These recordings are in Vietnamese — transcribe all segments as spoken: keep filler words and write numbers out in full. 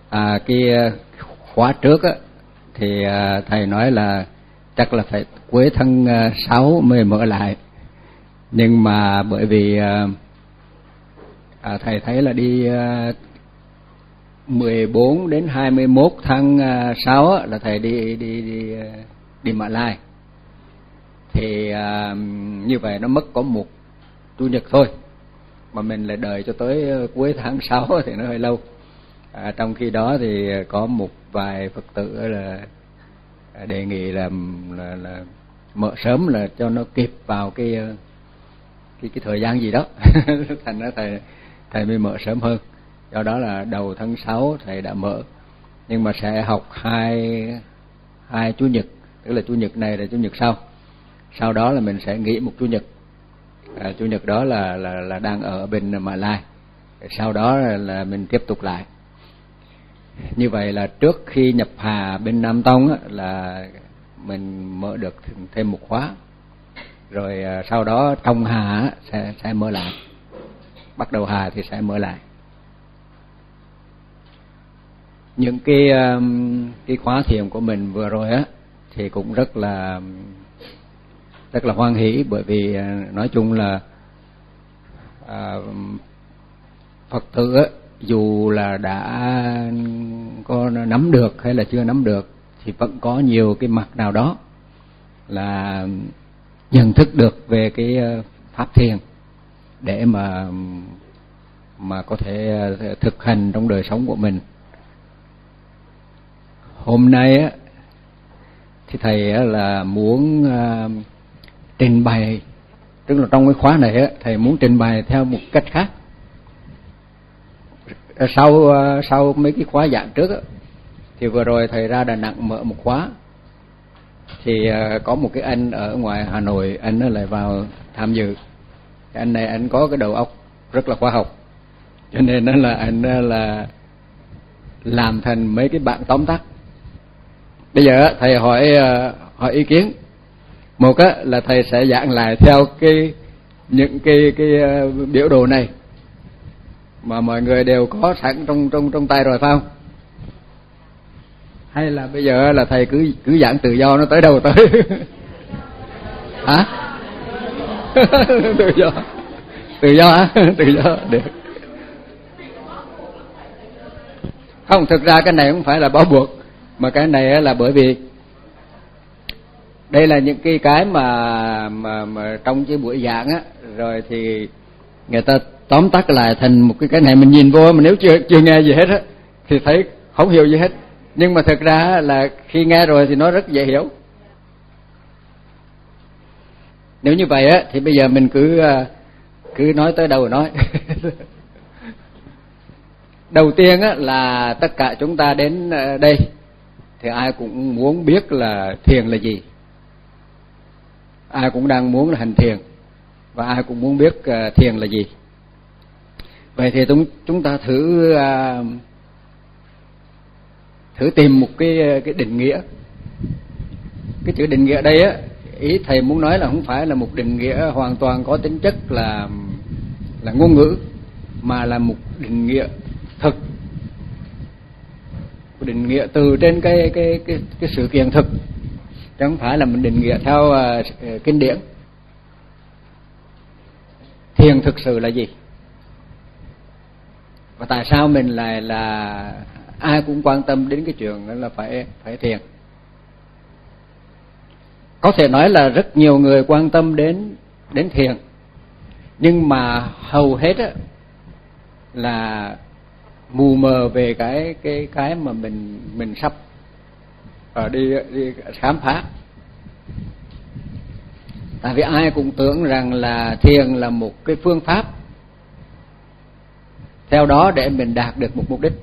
À, cái khóa trước á, thì thầy nói là chắc là phải cuối tháng sáu mới mở lại. Nhưng mà bởi vì à, thầy thấy là đi mười bốn đến hai mươi mốt tháng sáu á, là thầy đi đi đi đi Mã Lai. Thì à, như vậy nó mất có một chủ nhật thôi, mà mình lại đợi cho tới cuối tháng sáu thì nó hơi lâu. À, trong khi đó thì có một vài Phật tử là đề nghị là, là, là mở sớm là cho nó kịp vào cái cái cái thời gian gì đó. Thành ra thầy thầy mới mở sớm hơn. Do đó là đầu tháng sáu thầy đã mở, nhưng mà sẽ học hai hai chủ nhật, tức là chủ nhật này là chủ nhật sau. Sau đó là mình sẽ nghỉ một chủ nhật. À, chủ nhật đó là là là đang ở bên Mã Lai. Sau đó là, là mình tiếp tục lại. Như vậy là trước khi nhập Hà bên Nam Tông á, là mình mở được thêm một khóa. Rồi à, sau đó trong Hà á, sẽ sẽ mở lại. Bắt đầu Hà thì sẽ mở lại. Những cái cái khóa thiền của mình vừa rồi á thì cũng rất là rất là hoan hỷ, bởi vì nói chung là à, Phật tử á, dù là đã có nắm được hay là chưa nắm được thì vẫn có nhiều cái mặt nào đó là nhận thức được về cái pháp thiền để mà mà có thể thực hành trong đời sống của mình. Hôm nay á thì thầy á là muốn uh, trình bày, tức là trong cái khóa này á thầy muốn trình bày theo một cách khác. Sau uh, sau mấy cái khóa giảng trước á, thì vừa rồi thầy ra Đà Nẵng mở một khóa, thì uh, có một cái anh ở ngoài Hà Nội, anh nó lại vào tham dự. Cái anh này anh có cái đầu óc rất là khoa học, cho nên nó là anh là làm thành mấy cái bản tóm tắt. Bây giờ thầy hỏi hỏi ý kiến. Một á là thầy sẽ giảng lại theo cái những cái cái biểu đồ này mà mọi người đều có sẵn trong trong trong tay rồi phải không? Hay là bây giờ là thầy cứ cứ giảng tự do, nó tới đâu tới? Hả? Tự do. Tự do hả? Tự do được. Không, thực ra cái này không phải là bó buộc, mà cái này là bởi vì đây là những cái cái mà mà, mà trong cái buổi giảng á, rồi thì người ta tóm tắt lại thành một cái cái này, mình nhìn vô mà nếu chưa chưa nghe gì hết á thì thấy không hiểu gì hết. Nhưng mà thực ra là khi nghe rồi thì nó rất dễ hiểu. Nếu như vậy á thì bây giờ mình cứ cứ nói tới đâu rồi nói. Đầu tiên á là tất cả chúng ta đến đây thì ai cũng muốn biết là thiền là gì. Ai cũng đang muốn là hành thiền, và ai cũng muốn biết thiền là gì. Vậy thì chúng chúng ta thử thử tìm một cái cái định nghĩa. Cái chữ định nghĩa đây á, ý thầy muốn nói là không phải là một định nghĩa hoàn toàn có tính chất là là ngôn ngữ, mà là một định nghĩa thực, định nghĩa từ trên cái cái cái cái sự kiện thực, chứ không phải là mình định nghĩa theo uh, kinh điển. Thiền thực sự là gì? Và tại sao mình lại là ai cũng quan tâm đến cái chuyện đó là phải phải thiền? Có thể nói là rất nhiều người quan tâm đến đến thiền, nhưng mà hầu hết á là mù mờ về cái cái cái mà mình mình sắp ở đi đi khám phá. Tại vì ai cũng tưởng rằng là thiền là một cái phương pháp, theo đó để mình đạt được một mục đích.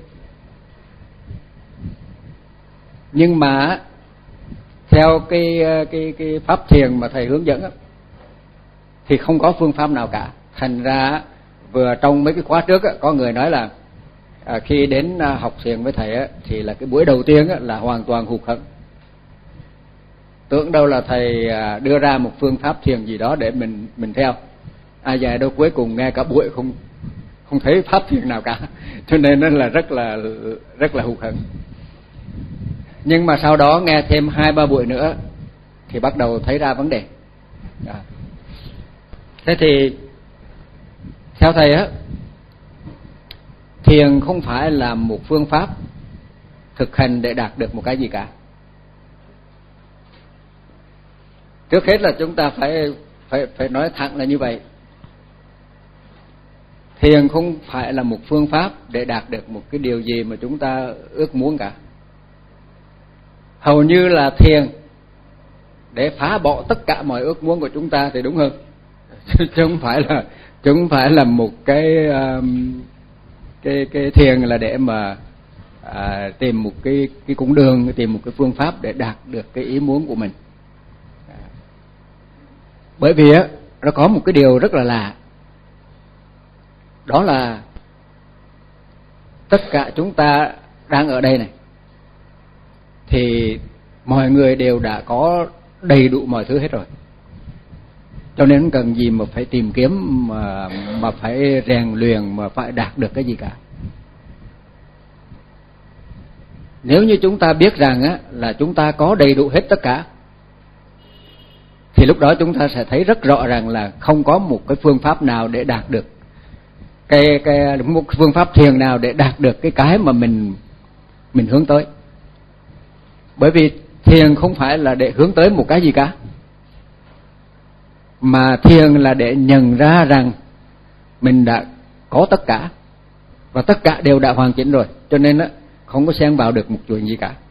Nhưng mà theo cái cái cái pháp thiền mà thầy hướng dẫn á, thì không có phương pháp nào cả. Thành ra vừa trong mấy cái khóa trước á, có người nói là à, khi đến học thiền với thầy á, thì là cái buổi đầu tiên á, là hoàn toàn hụt hẫng. Tưởng đâu là thầy đưa ra một phương pháp thiền gì đó để mình mình theo. Ai dè đâu cuối cùng nghe cả buổi không không thấy pháp thiền nào cả, cho nên nó là rất là rất là hụt hẫng. Nhưng mà sau đó nghe thêm hai ba buổi nữa thì bắt đầu thấy ra vấn đề. Đó. Thế thì theo thầy á, thiền không phải là một phương pháp thực hành để đạt được một cái gì cả. Trước hết là chúng ta phải phải phải nói thẳng là như vậy. Thiền không phải là một phương pháp để đạt được một cái điều gì mà chúng ta ước muốn cả. Hầu như là thiền để phá bỏ tất cả mọi ước muốn của chúng ta thì đúng hơn. Chứ không phải là chứ không phải là một cái um, cái cái thiền là để mà à, tìm một cái cái cung đường, tìm một cái phương pháp để đạt được cái ý muốn của mình. Bởi vì á, nó có một cái điều rất là lạ. Đó là tất cả chúng ta đang ở đây này thì mọi người đều đã có đầy đủ mọi thứ hết rồi. Cho nên không cần gì mà phải tìm kiếm, mà mà phải rèn luyện, mà phải đạt được cái gì cả. Nếu như chúng ta biết rằng á, là chúng ta có đầy đủ hết tất cả, thì lúc đó chúng ta sẽ thấy rất rõ ràng là không có một cái phương pháp nào để đạt được cái cái một phương pháp thiền nào để đạt được cái cái mà mình mình hướng tới. Bởi vì thiền không phải là để hướng tới một cái gì cả, mà thiền là để nhận ra rằng mình đã có tất cả và tất cả đều đã hoàn chỉnh rồi, cho nên á không có xen vào được một chuyện gì cả.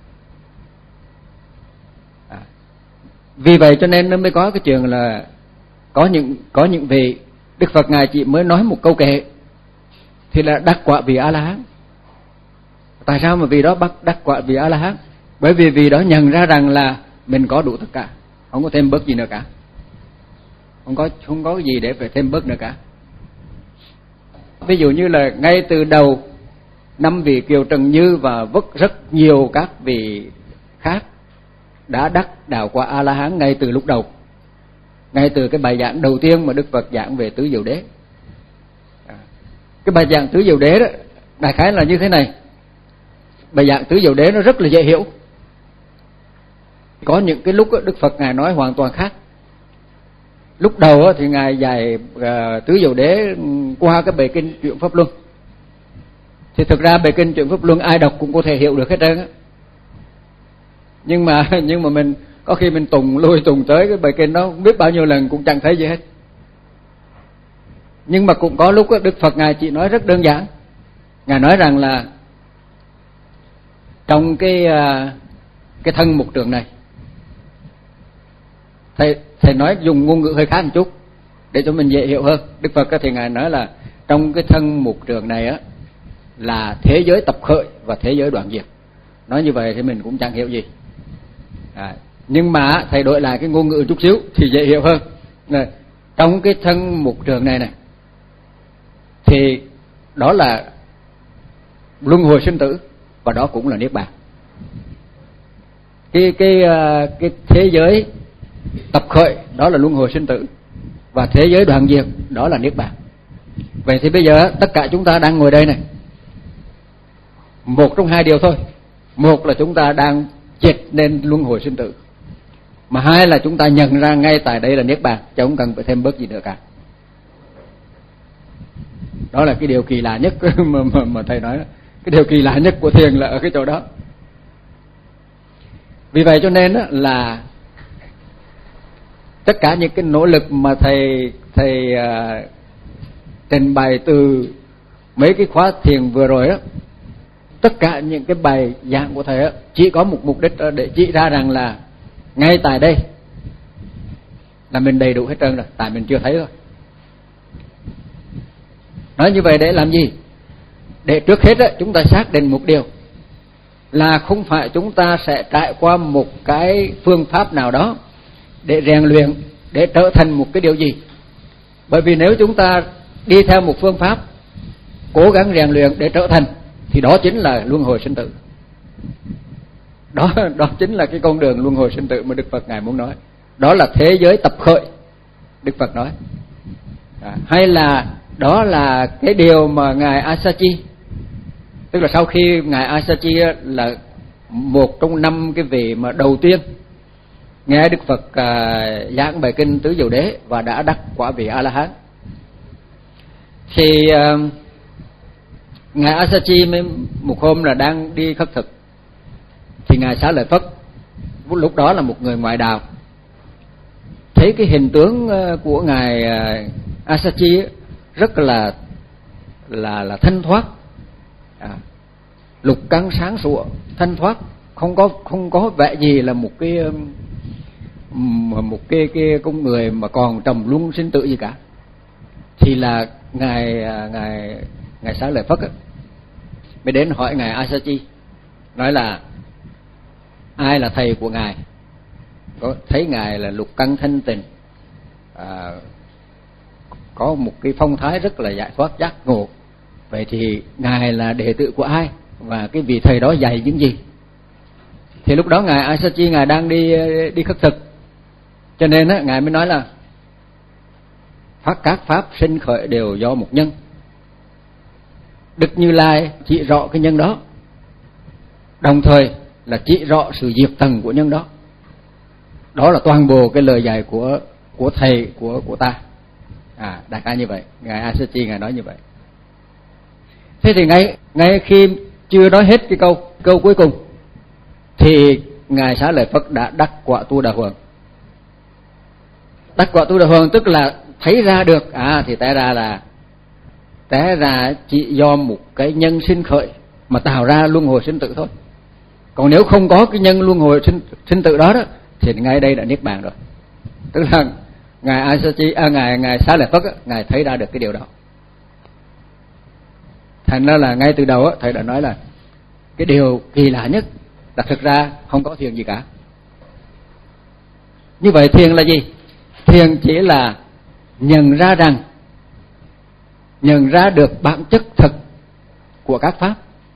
À, vì vậy cho nên nó mới có cái chuyện là có những có những vị Đức Phật ngài chỉ mới nói một câu kệ thì là đắc quả vị A La Hán. Tại sao mà vì đó bắt đắc quả vị A La Hán? Bởi vì vì đó nhận ra rằng là mình có đủ tất cả, không có thêm bớt gì nữa cả, không có không có gì để phải thêm bớt nữa cả. Ví dụ như là ngay từ đầu năm vị Kiều Trần Như và rất rất nhiều các vị khác đã đắc đạo quả A La Hán ngay từ lúc đầu, ngay từ cái bài giảng đầu tiên mà Đức Phật giảng về tứ diệu đế. Cái bài giảng tứ diệu đế đó đại khái là như thế này. Bài giảng tứ diệu đế nó rất là dễ hiểu. Có những cái lúc đó, Đức Phật ngài nói hoàn toàn khác. Lúc đầu thì ngài dạy uh, tứ diệu đế qua cái bài kinh Chuyển Pháp Luân. Thì thực ra bài kinh Chuyển Pháp Luân ai đọc cũng có thể hiểu được hết trơn á. Nhưng mà nhưng mà mình có khi mình tùng lui tùng tới cái bài kinh đó không biết bao nhiêu lần cũng chẳng thấy gì hết. Nhưng mà cũng có lúc đó, Đức Phật ngài chỉ nói rất đơn giản. Ngài nói rằng là trong cái cái thân mục trượng này, thầy thầy nói dùng ngôn ngữ hơi khác một chút để cho mình dễ hiểu hơn. Đức Phật thì ngài nói là trong cái thân mục trượng này á là thế giới tập khởi và thế giới đoạn diệt. Nói như vậy thì mình cũng chẳng hiểu gì. À, nhưng mà thầy đổi lại cái ngôn ngữ chút xíu thì dễ hiểu hơn. Này, trong cái thân mục trượng này này thì đó là luân hồi sinh tử và đó cũng là niết bàn. Cái cái cái thế giới tập khởi đó là luân hồi sinh tử và thế giới đoạn diệt đó là niết bàn. Vậy thì bây giờ tất cả chúng ta đang ngồi đây này, một trong hai điều thôi. Một là chúng ta đang chết nên luân hồi sinh tử, mà hai là chúng ta nhận ra ngay tại đây là niết bàn, chứ không cần phải thêm bớt gì nữa cả. Đó là cái điều kỳ lạ nhất mà, mà, mà thầy nói đó. Cái điều kỳ lạ nhất của thiền là ở cái chỗ đó. Vì vậy cho nên là tất cả những cái nỗ lực mà thầy thầy uh, trình bày từ mấy cái khóa thiền vừa rồi đó, tất cả những cái bài giảng của thầy đó, chỉ có một mục đích để chỉ ra rằng là ngay tại đây là mình đầy đủ hết trơn rồi, tại mình chưa thấy thôi. Nói như vậy để làm gì? Để trước hết đó, chúng ta xác định một điều là không phải chúng ta sẽ trải qua một cái phương pháp nào đó để rèn luyện, để trở thành một cái điều gì. Bởi vì nếu chúng ta đi theo một phương pháp cố gắng rèn luyện để trở thành thì đó chính là luân hồi sinh tử. Đó, đó chính là cái con đường luân hồi sinh tử mà Đức Phật ngài muốn nói. Đó là thế giới tập khởi, Đức Phật nói. À, hay là Đó là cái điều mà ngài Asachi, tức là sau khi ngài Asachi là một trong năm cái vị mà đầu tiên nghe Đức Phật uh, giảng bài kinh Tứ Diệu Đế và đã đắc quả vị A La Hán, thì uh, ngài Asachi một hôm là đang đi khất thực, thì ngài Xá Lợi Phất lúc đó là một người ngoại đạo, thấy cái hình tướng của ngài Asachi rất là là là thanh thoát, à, lục căng sáng sủa, thanh thoát, không có không có vẻ gì là một cái một cái cái con người mà còn trầm luân sinh tử gì cả. Thì là ngài ngài ngài Xá Lợi Phất ấy, mới đến hỏi ngài Asachi, nói là ai là thầy của ngài, có thấy ngài là lục căng thanh tịnh, à, có một cái phong thái rất là giải thoát giác ngộ, vậy thì ngài là đệ tử của ai và cái vị thầy đó dạy những gì? Thì lúc đó ngài Asachi ngài đang đi đi khất thực, cho nên á ngài mới nói là phát các pháp sinh khởi đều do một nhân, Đức Như Lai chỉ rõ cái nhân đó, đồng thời là chỉ rõ sự diệt tầng của nhân đó. Đó là toàn bộ cái lời dạy của của thầy của của ta. À, đại khái như vậy, ngài Asachi ngài nói như vậy. Thế thì ngay ngay khi chưa nói hết cái câu câu cuối cùng, thì ngài Xá Lợi Phất đã đắc quả Tu Đà Hoàng. Đắc quả Tu Đà Hoàng tức là thấy ra được, à thì té ra là té ra chỉ do một cái nhân sinh khởi mà tạo ra luân hồi sinh tử thôi. Còn nếu không có cái nhân luân hồi sinh, sinh tử đó đó, thì ngay đây đã niết bàn rồi. Tức là ngài Asachi, à, ngài ngài Xá Lợi Phất, ngài thấy ra được cái điều đó. Thành ra là ngay từ đầu á, thầy đã nói là cái điều kỳ lạ nhất là thực ra không có thiền gì cả. Như vậy thiền là gì? Thiền chỉ là nhận ra rằng, nhận ra được bản chất thực của các pháp,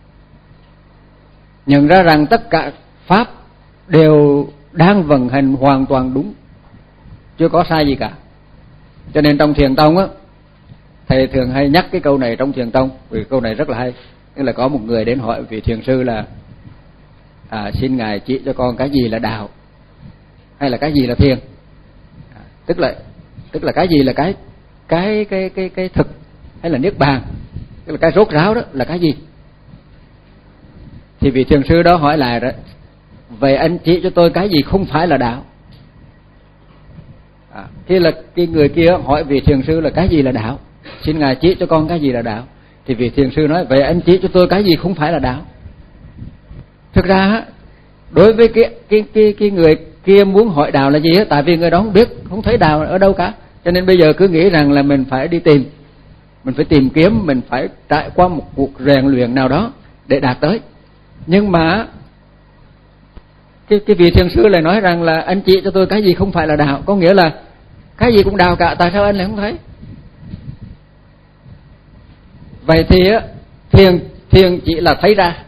nhận ra rằng tất cả pháp đều đang vận hành hoàn toàn đúng, chưa có sai gì cả. Cho nên trong Thiền Tông á, thầy thường hay nhắc cái câu này trong Thiền Tông, vì câu này rất là hay. Tức là có một người đến hỏi vị thiền sư là à, xin ngài chỉ cho con cái gì là đạo, hay là cái gì là thiền, à, tức là tức là cái gì là cái cái cái cái cái thực, hay là niết bàn, tức là cái rốt ráo đó là cái gì? Thì vị thiền sư đó hỏi lại đó, vậy anh chỉ cho tôi cái gì không phải là đạo? À, thế là cái người kia hỏi vị thiền sư là cái gì là đạo, xin ngài chỉ cho con cái gì là đạo. Thì vị thiền sư nói, vậy anh chỉ cho tôi cái gì không phải là đạo? Thực ra đối với cái cái cái cái người kia muốn hỏi đạo là gì á, tại vì người đó không biết, không thấy đạo ở đâu cả, cho nên bây giờ cứ nghĩ rằng là mình phải đi tìm, mình phải tìm kiếm, mình phải trải qua một cuộc rèn luyện nào đó để đạt tới. Nhưng mà cái cái vị thiền sư lại nói rằng là anh chỉ cho tôi cái gì không phải là đạo, có nghĩa là cái gì cũng đạo cả, tại sao anh lại không thấy? Vậy thì á, thiền thiền chỉ là thấy ra.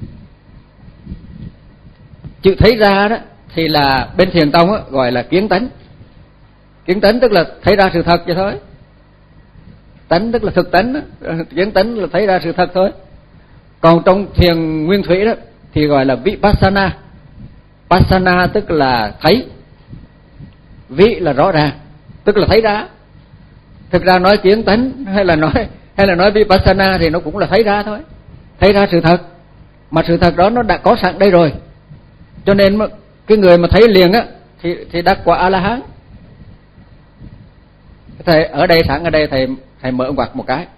Chữ thấy ra đó thì là bên Thiền Tông á, gọi là kiến tánh. Kiến tánh tức là thấy ra sự thật vậy thôi. Tánh tức là thực tánh đó. Kiến tánh là thấy ra sự thật thôi. Còn trong thiền nguyên thủy đó thì gọi là vipassana. Passana tức là thấy, vi là rõ ràng, tức là thấy ra. Thực ra nói kiến tánh hay là nói hay là nói vipassana thì nó cũng là thấy ra thôi, thấy ra sự thật, mà sự thật đó nó đã có sẵn đây rồi. Cho nên cái người mà thấy liền á thì thì đắc quả A La Hán. Thầy ở đây sẵn ở đây thầy thầy mở ngoặt một cái.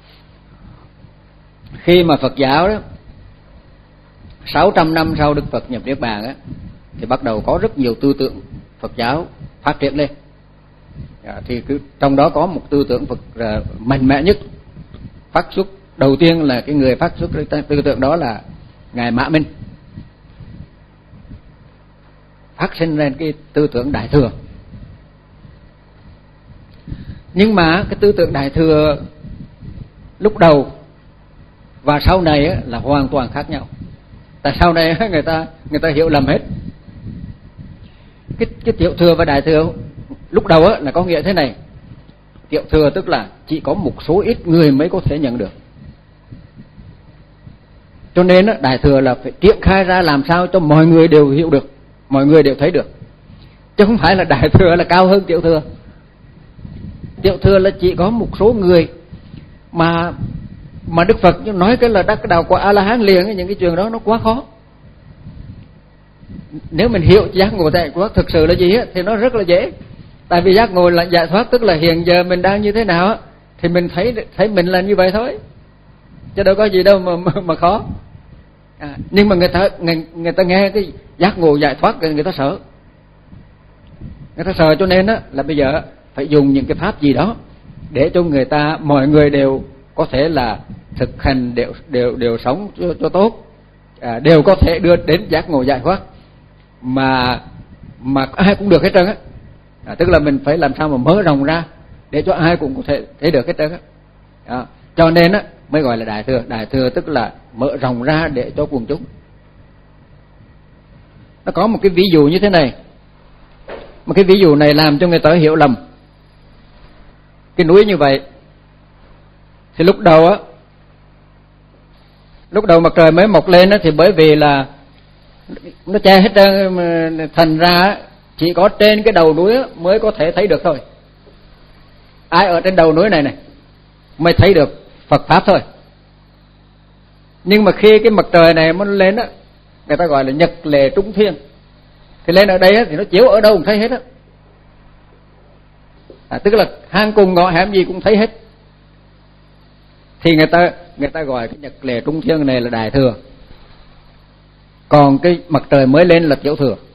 Khi mà Phật giáo đó sáu trăm năm sau Đức Phật nhập niết bàn á, thì bắt đầu có rất nhiều tư tưởng Phật giáo phát triển lên. À, thì cứ, trong đó có một tư tưởng Phật uh, mạnh mẽ nhất phát xuất đầu tiên là cái người phát xuất tư tưởng đó là ngài Mã Minh, phát sinh lên cái tư tưởng Đại Thừa. Nhưng mà cái tư tưởng Đại Thừa lúc đầu và sau này á, là hoàn toàn khác nhau. Tại sau này á, người ta người ta hiểu lầm hết. Cái cái Tiểu Thừa và Đại Thừa lúc đầu á, là có nghĩa thế này, Tiểu thừa tức là chỉ có một số ít người mới có thể nhận được. Cho nên đại thừa là phải triển khai ra làm sao cho mọi người đều hiểu được, mọi người đều thấy được, chứ không phải là đại thừa là cao hơn tiểu thừa. Tiểu thừa là chỉ có một số người mà mà Đức Phật nói cái là đắc đạo quả A La Hán liền, những cái chuyện đó nó quá khó. Nếu mình hiểu giác ngộ giải thoát thực sự là gì á thì nó rất là dễ. Tại vì giác ngộ là giải thoát tức là hiện giờ mình đang như thế nào á thì mình thấy thấy mình là như vậy thôi, chứ đâu có gì đâu mà mà, mà khó. À, nhưng mà người ta người, người ta nghe cái giác ngộ giải thoát người ta sợ, người ta sợ cho nên á là bây giờ phải dùng những cái pháp gì đó để cho người ta, mọi người đều có thể là thực hành, đều đều đều sống cho, cho tốt, à, đều có thể đưa đến giác ngộ giải thoát mà mà ai cũng được hết trơn á. À, tức là mình phải làm sao mà mở rộng ra để cho ai cũng có thể thấy được hết trơn á. À, cho nên á mới gọi là đại thừa. Đại thừa tức là mở rộng ra để cho quần chúng. Nó có một cái ví dụ như thế này, một cái ví dụ này làm cho người ta hiểu lầm. Cái núi như vậy thì lúc đầu á, lúc đầu mặt trời mới mọc lên á thì bởi vì là nó che hết trơn, thành ra chỉ có trên cái đầu núi mới có thể thấy được thôi. Ai ở trên đầu núi này này mới thấy được Phật pháp thôi. Nhưng mà khi cái mặt trời này nó lên á, người ta gọi là nhật lệ trung thiên, thì lên ở đây á, thì nó chiếu ở đâu cũng thấy hết á. À, tức là hang cùng ngõ hẻm gì cũng thấy hết. Thì người ta người ta gọi cái nhật lệ trung thiên này là đại thừa, còn cái mặt trời mới lên là tiểu thừa.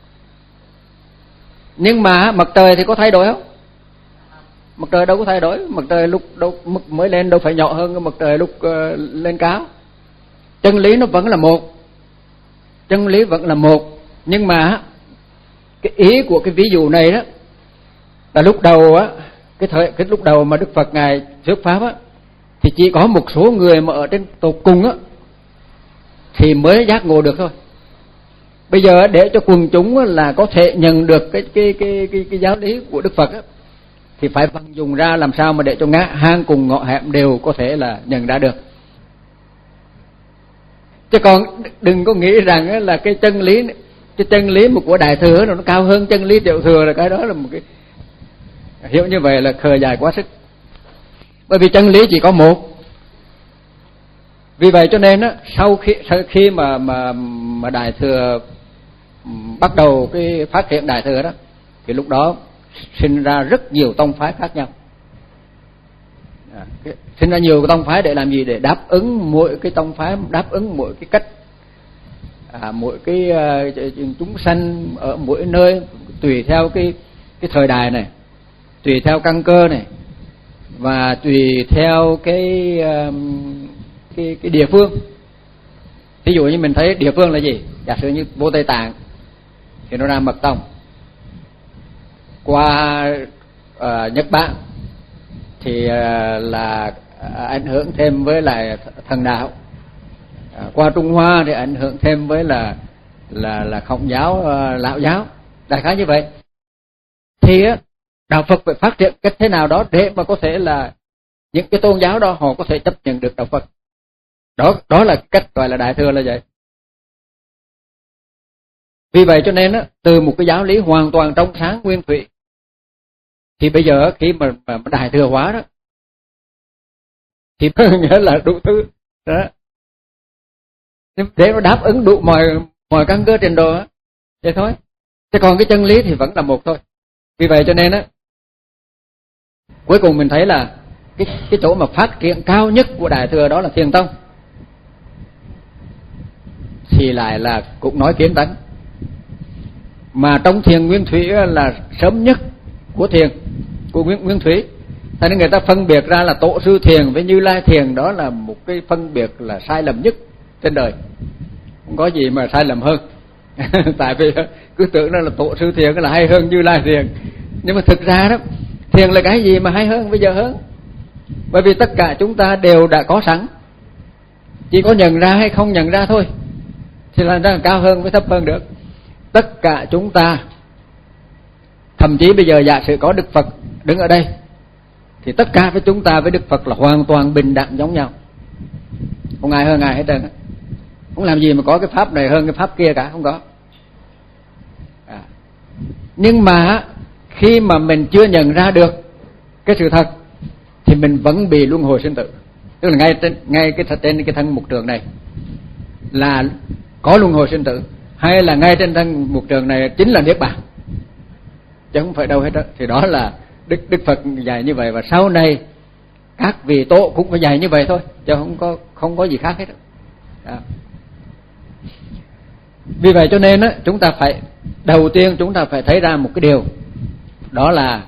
Nhưng mà mặt trời thì có thay đổi không? Mặt trời đâu có thay đổi. Mặt trời lúc đâu mới lên đâu phải nhỏ hơn cái mặt trời lúc uh, lên cao. Chân lý nó vẫn là một, chân lý vẫn là một. Nhưng mà cái ý của cái ví dụ này đó là lúc đầu á, cái thời cái lúc đầu mà Đức Phật ngài thuyết pháp á, thì chỉ có một số người mà ở trên tột cùng á thì mới giác ngộ được thôi. Bây giờ để cho quần chúng là có thể nhận được cái cái cái cái, cái giáo lý của Đức Phật á, thì phải vận dụng ra làm sao mà để cho ngã hang cùng ngõ hẻm đều có thể là nhận ra được. Chứ còn đừng có nghĩ rằng là cái chân lý cái chân lý một của đại thừa nó cao hơn chân lý tiểu thừa, là cái đó là một cái hiểu như vậy là khờ dài quá sức. Bởi vì chân lý chỉ có một. Vì vậy cho nên á, sau khi sau khi mà mà mà đại thừa bắt đầu cái phát triển đại thừa đó, thì lúc đó sinh ra rất nhiều tông phái khác nhau. À, cái, sinh ra nhiều tông phái để làm gì? Để đáp ứng mỗi cái tông phái, đáp ứng mỗi cái cách, à, mỗi cái uh, chúng sanh ở mỗi nơi, tùy theo cái cái thời đại này, tùy theo căn cơ này, và tùy theo cái uh, cái cái địa phương. Ví dụ như mình thấy địa phương là gì? Giả sử như vô Tây Tạng thì nó ra mật tông, qua uh, Nhật Bản thì uh, là ảnh hưởng thêm với lại thần đạo, uh, qua Trung Hoa thì ảnh hưởng thêm với là là là Khổng giáo, uh, Lão giáo, đại khái như vậy. Thì uh, đạo Phật phải phát triển cách thế nào đó để mà có thể là những cái tôn giáo đó họ có thể chấp nhận được đạo Phật. Đó đó là cách gọi là đại thừa là vậy. Vì vậy cho nên á, từ một cái giáo lý hoàn toàn trong sáng nguyên thủy, thì bây giờ khi mà, mà đại thừa hóa đó thì nghĩa là đủ thứ đó, để nó đáp ứng đủ mọi mọi căn cơ trình độ á, vậy thôi. Chứ còn cái chân lý thì vẫn là một thôi. Vì vậy cho nên á, cuối cùng mình thấy là cái cái chỗ mà phát triển cao nhất của đại thừa đó là Thiền tông, thì lại là cũng nói kiến tánh. Mà trong thiền nguyên thủy là sớm nhất của thiền của nguyên, nguyên thủy. Cho nên người ta phân biệt ra là tổ sư thiền với Như Lai thiền, đó là một cái phân biệt là sai lầm nhất trên đời. Không có gì mà sai lầm hơn. Tại vì cứ tưởng là tổ sư thiền là hay hơn Như Lai thiền. Nhưng mà thực ra đó, thiền là cái gì mà hay hơn bây giờ hơn? Bởi vì tất cả chúng ta đều đã có sẵn, chỉ có nhận ra hay không nhận ra thôi, thì là nó cao hơn với thấp hơn được. Tất cả chúng ta, thậm chí bây giờ giả sử có Đức Phật đứng ở đây, thì tất cả với chúng ta với Đức Phật là hoàn toàn bình đẳng giống nhau, không ai hơn ai hết trơn. Không làm gì mà có cái pháp này hơn cái pháp kia cả, không có. À. Nhưng mà khi mà mình chưa nhận ra được cái sự thật thì mình vẫn bị luân hồi sinh tử. Tức là ngay trên ngay cái trên cái thân mục trường này là có luân hồi sinh tử, hay là ngay trên thân mục trường này chính là niết bàn, chứ không phải đâu hết đó. Thì đó là Đức Đức Phật dạy như vậy, và sau này các vị tổ cũng phải dạy như vậy thôi, chứ không có không có gì khác hết đó. Đó. Vì vậy cho nên á, chúng ta phải đầu tiên chúng ta phải thấy ra một cái điều, đó là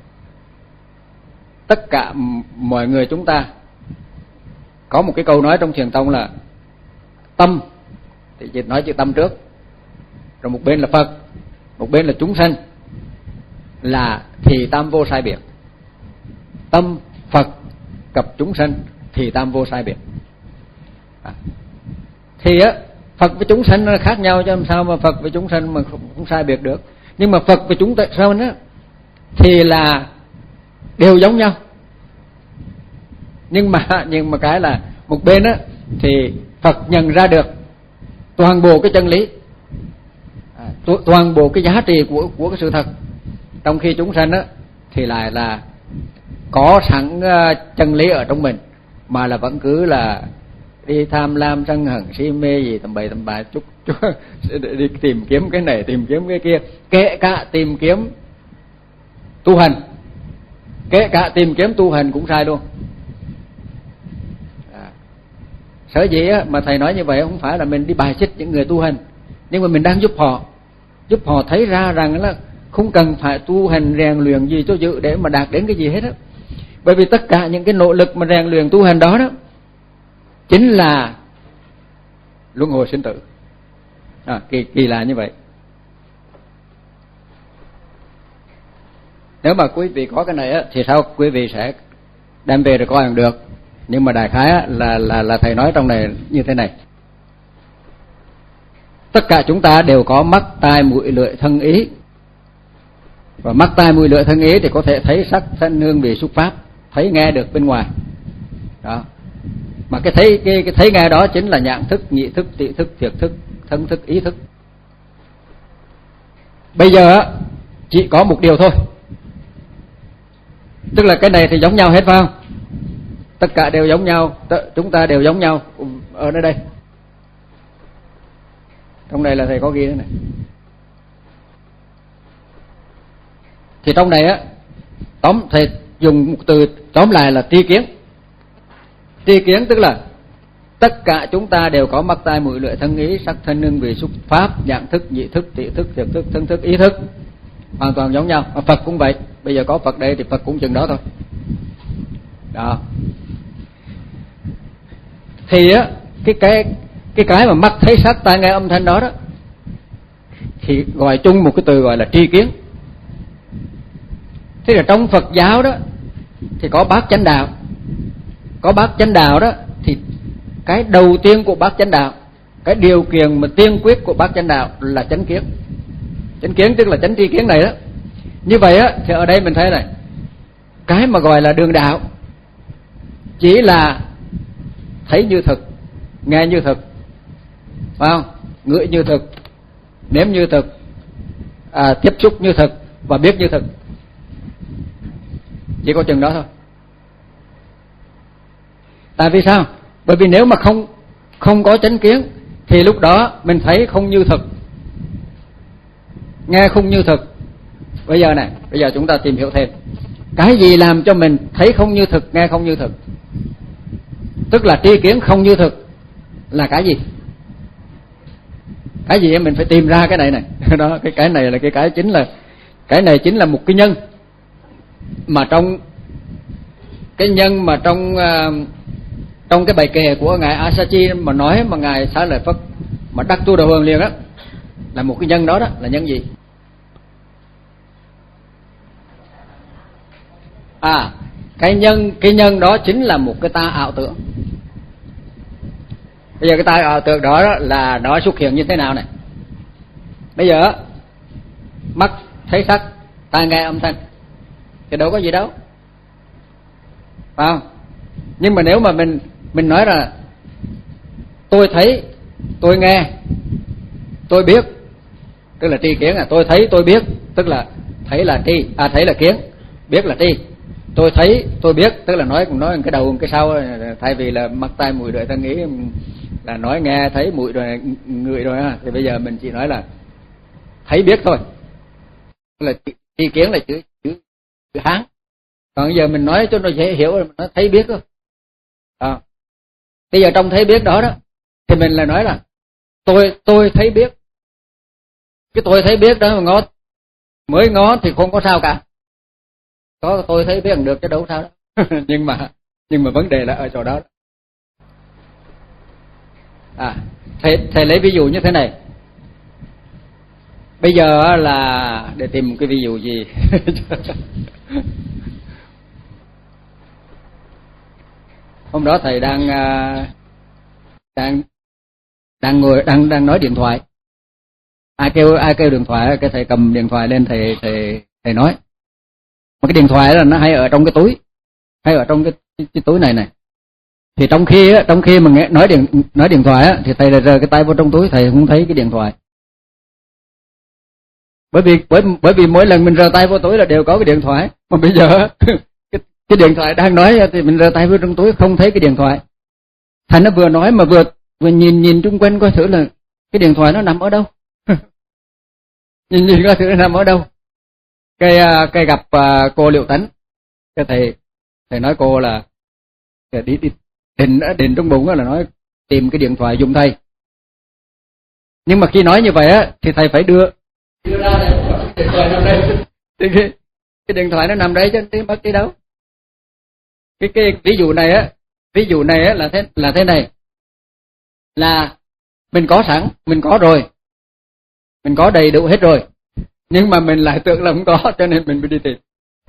tất cả mọi người chúng ta có một cái câu nói trong Thiền tông là tâm, thì chỉ nói chữ tâm trước, rồi một bên là Phật, một bên là chúng sanh, là thì tam vô sai biệt. Tâm, Phật cập chúng sanh thì tam vô sai biệt. À. Thì á, Phật với chúng sanh nó khác nhau, chứ làm sao mà Phật với chúng sanh mà không, không sai biệt được. Nhưng mà Phật với chúng sanh á thì là đều giống nhau. Nhưng mà nhưng mà cái là một bên á thì Phật nhận ra được toàn bộ cái chân lý, à, toàn bộ cái giá trị của của cái sự thật, trong khi chúng sanh á thì lại là có sẵn uh, chân lý ở trong mình, mà là vẫn cứ là đi tham lam sân hận si mê gì tầm bậy tầm bạ, chút, chút đi tìm kiếm cái này tìm kiếm cái kia, kể cả tìm kiếm tu hành, kể cả tìm kiếm tu hành cũng sai luôn. À. Sở dĩ á, mà thầy nói như vậy không phải là mình đi bài xích những người tu hành, nhưng mà mình đang giúp họ, giúp họ thấy ra rằng là không cần phải tu hành rèn luyện gì cho dự để mà đạt đến cái gì hết á. Bởi vì tất cả những cái nỗ lực mà rèn luyện tu hành đó đó chính là luân hồi sinh tử. À, kỳ, kỳ lạ như vậy. Nếu mà quý vị có cái này á, thì sao quý vị sẽ đem về rồi coi bằng được. Nhưng mà đại khái á, là, là, là thầy nói trong này như thế này. Tất cả chúng ta đều có mắt, tai, mũi, lưỡi, thân, ý. Và mắt, tai, mũi, lưỡi, thân, ý thì có thể thấy sắc, thanh, hương, vị, xúc, pháp, thấy nghe được bên ngoài. Đó. Mà cái thấy cái, cái thấy nghe đó chính là nhãn thức, nhị thức, tị thức, thiệt thức, thân thức, ý thức. Bây giờ chỉ có một điều thôi, tức là cái này thì giống nhau hết phải không? Tất cả đều giống nhau, chúng ta đều giống nhau ở nơi đây. Trong này là thầy có ghi thế này. Thì trong này á, tóm thầy dùng một từ tóm lại là tri kiến. Tri kiến tức là tất cả chúng ta đều có mắt, tai, mũi, lưỡi, thân, ý, sắc, thân, hương, vị, xúc, pháp, nhãn thức, nhị thức, tị thức, thiệt thức, thân thức, ý thức, hoàn toàn giống nhau. Mà Phật cũng vậy. Bây giờ có Phật đây thì Phật cũng chừng đó thôi. Đó. Thì á, cái cái cái cái mà mắt thấy sắc, tai nghe âm thanh đó đó thì gọi chung một cái từ gọi là tri kiến. Thế là trong Phật giáo đó thì có bát chánh đạo. Có bát chánh đạo đó thì cái đầu tiên của bát chánh đạo, cái điều kiện mà tiên quyết của bát chánh đạo là chánh kiến. Chánh kiến tức là chánh tri kiến này đó. Như vậy á thì ở đây mình thấy này, cái mà gọi là đường đạo chỉ là thấy như thực, nghe như thực, phải không? Ngửi như thực, nếm như thực, à, tiếp xúc như thực và biết như thực. Chỉ có chừng đó thôi. Tại vì sao? Bởi vì nếu mà không không có chánh kiến thì lúc đó mình thấy không như thực, nghe không như thực. Bây giờ này, bây giờ chúng ta tìm hiểu thêm. Cái gì làm cho mình thấy không như thực, nghe không như thực? Tức là tri kiến không như thực là cái gì? Cái gì mình phải tìm ra cái này này. Đó, cái cái này là cái cái chính là cái này chính là một cái nhân mà trong cái nhân mà trong uh, trong cái bài kệ của ngài Asachi mà nói mà ngài Xá Lợi Phất mà đắc tu đầu hường liền á, là một cái nhân đó đó là nhân gì? À, cái nhân cái nhân đó chính là một cái ta ảo tưởng. Bây giờ cái ta ảo tưởng đó, đó là nó xuất hiện như thế nào này? Bây giờ mắt thấy sắc, tai nghe âm thanh, thì đâu có gì đâu. phải không? Nhưng mà nếu mà mình mình nói là tôi thấy, tôi nghe, tôi biết, tức là tri kiến. À, tôi thấy, tôi biết, tức là thấy là tri, à thấy là kiến, biết là tri. Tôi thấy, tôi biết, tức là nói nói cái đầu cái sau, thay vì là mắt tai mũi lưỡi ta nghĩ là nói nghe thấy mũi rồi ngửi rồi ha, thì bây giờ mình chỉ nói là thấy biết thôi. Tức là tri kiến là chữ chữ, chữ Hán. Còn bây giờ mình nói cho nó dễ hiểu là nó thấy biết thôi. À. Bây giờ trong thấy biết đó đó thì mình là nói là tôi tôi thấy biết. Cái tôi thấy biết đó mà ngó, mới ngó thì không có sao cả. Có tôi thấy biết được chứ đâu sao đó. nhưng mà nhưng mà vấn đề là ở chỗ đó. À, thầy thầy lấy ví dụ như thế này. Bây giờ là để tìm một cái ví dụ gì. Hôm đó thầy đang đang đang ngồi đang đang nói điện thoại. Ai kêu ai kêu điện thoại, cái thầy cầm điện thoại lên thầy thầy thầy nói. Mà cái điện thoại là nó hay ở trong cái túi, hay ở trong cái, cái, cái túi này này. Thì trong khi á, trong khi mà nghe, nói điện nói điện thoại á, thì thầy lại rời cái tay vào trong túi, thầy không thấy cái điện thoại. Bởi vì bởi bởi vì mỗi lần mình rời tay vào túi là đều có cái điện thoại, mà bây giờ cái, cái điện thoại đang nói thì mình rời tay vào trong túi không thấy cái điện thoại. Thành nó vừa nói mà vừa vừa nhìn nhìn chung quanh coi thử là cái điện thoại nó nằm ở đâu. nhìn nhìn coi thử nó nằm ở đâu. Cái cái gặp uh, cô Liệu Tánh, cái thầy thầy nói cô là đi đi định định trong bụng là nói tìm cái điện thoại giùm thầy. Nhưng mà khi nói như vậy á thì thầy phải đưa đưa ra đây, điện thoại nằm đây. Thì cái, cái điện thoại nó nằm đấy chứ nó mất đi đâu. Cái cái ví dụ này á, ví dụ này á là thế là thế này. Là mình có sẵn, mình có rồi. Mình có đầy đủ hết rồi. Nhưng mà mình lại tưởng là không có, cho nên mình mới đi tìm.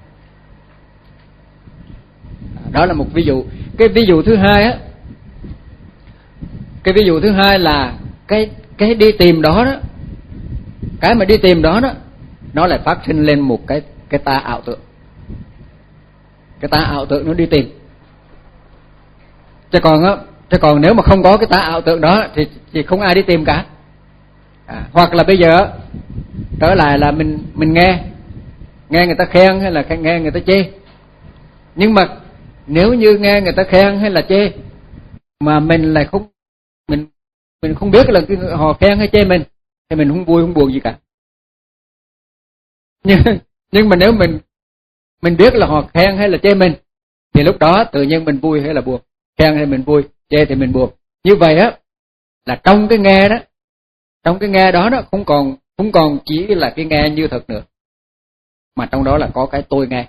Đó là một ví dụ. Cái ví dụ thứ hai á, cái ví dụ thứ hai là cái cái đi tìm đó đó, cái mà đi tìm đó đó, nó lại phát sinh lên một cái cái ta ảo tưởng. Cái ta ảo tưởng nó đi tìm. Chứ còn á, chứ còn nếu mà không có cái ta ảo tưởng đó thì thì không ai đi tìm cả. À, hoặc là bây giờ trở lại là mình mình nghe nghe người ta khen hay là nghe người ta chê. Nhưng mà nếu như nghe người ta khen hay là chê mà mình lại không mình mình không biết là họ khen hay chê mình thì mình không vui không buồn gì cả. Nhưng nhưng mà nếu mình mình biết là họ khen hay là chê mình thì lúc đó tự nhiên mình vui hay là buồn, khen thì mình vui, chê thì mình buồn. Như vậy á là trong cái nghe đó, trong cái nghe đó đó không còn không còn chỉ là cái nghe như thật nữa, mà trong đó là có cái tôi nghe,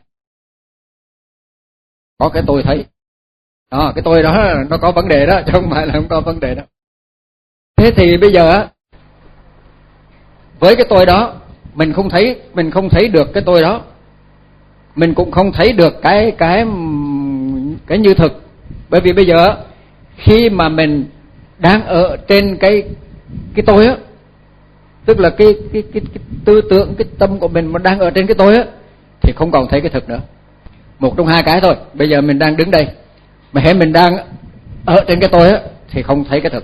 có cái tôi thấy. Đó, cái tôi đó nó có vấn đề đó, chứ không phải là không có vấn đề đó. Thế thì bây giờ á, với cái tôi đó mình không thấy mình không thấy được cái tôi đó, mình cũng không thấy được cái cái cái như thực. Bởi vì bây giờ khi mà mình đang ở trên cái cái tôi á, tức là cái cái cái, cái tư tưởng, cái tâm của mình mà đang ở trên cái tôi á, thì không còn thấy cái thực nữa. Một trong hai cái thôi. Bây giờ mình đang đứng đây, mà hễ mình đang ở trên cái tôi á thì không thấy cái thực.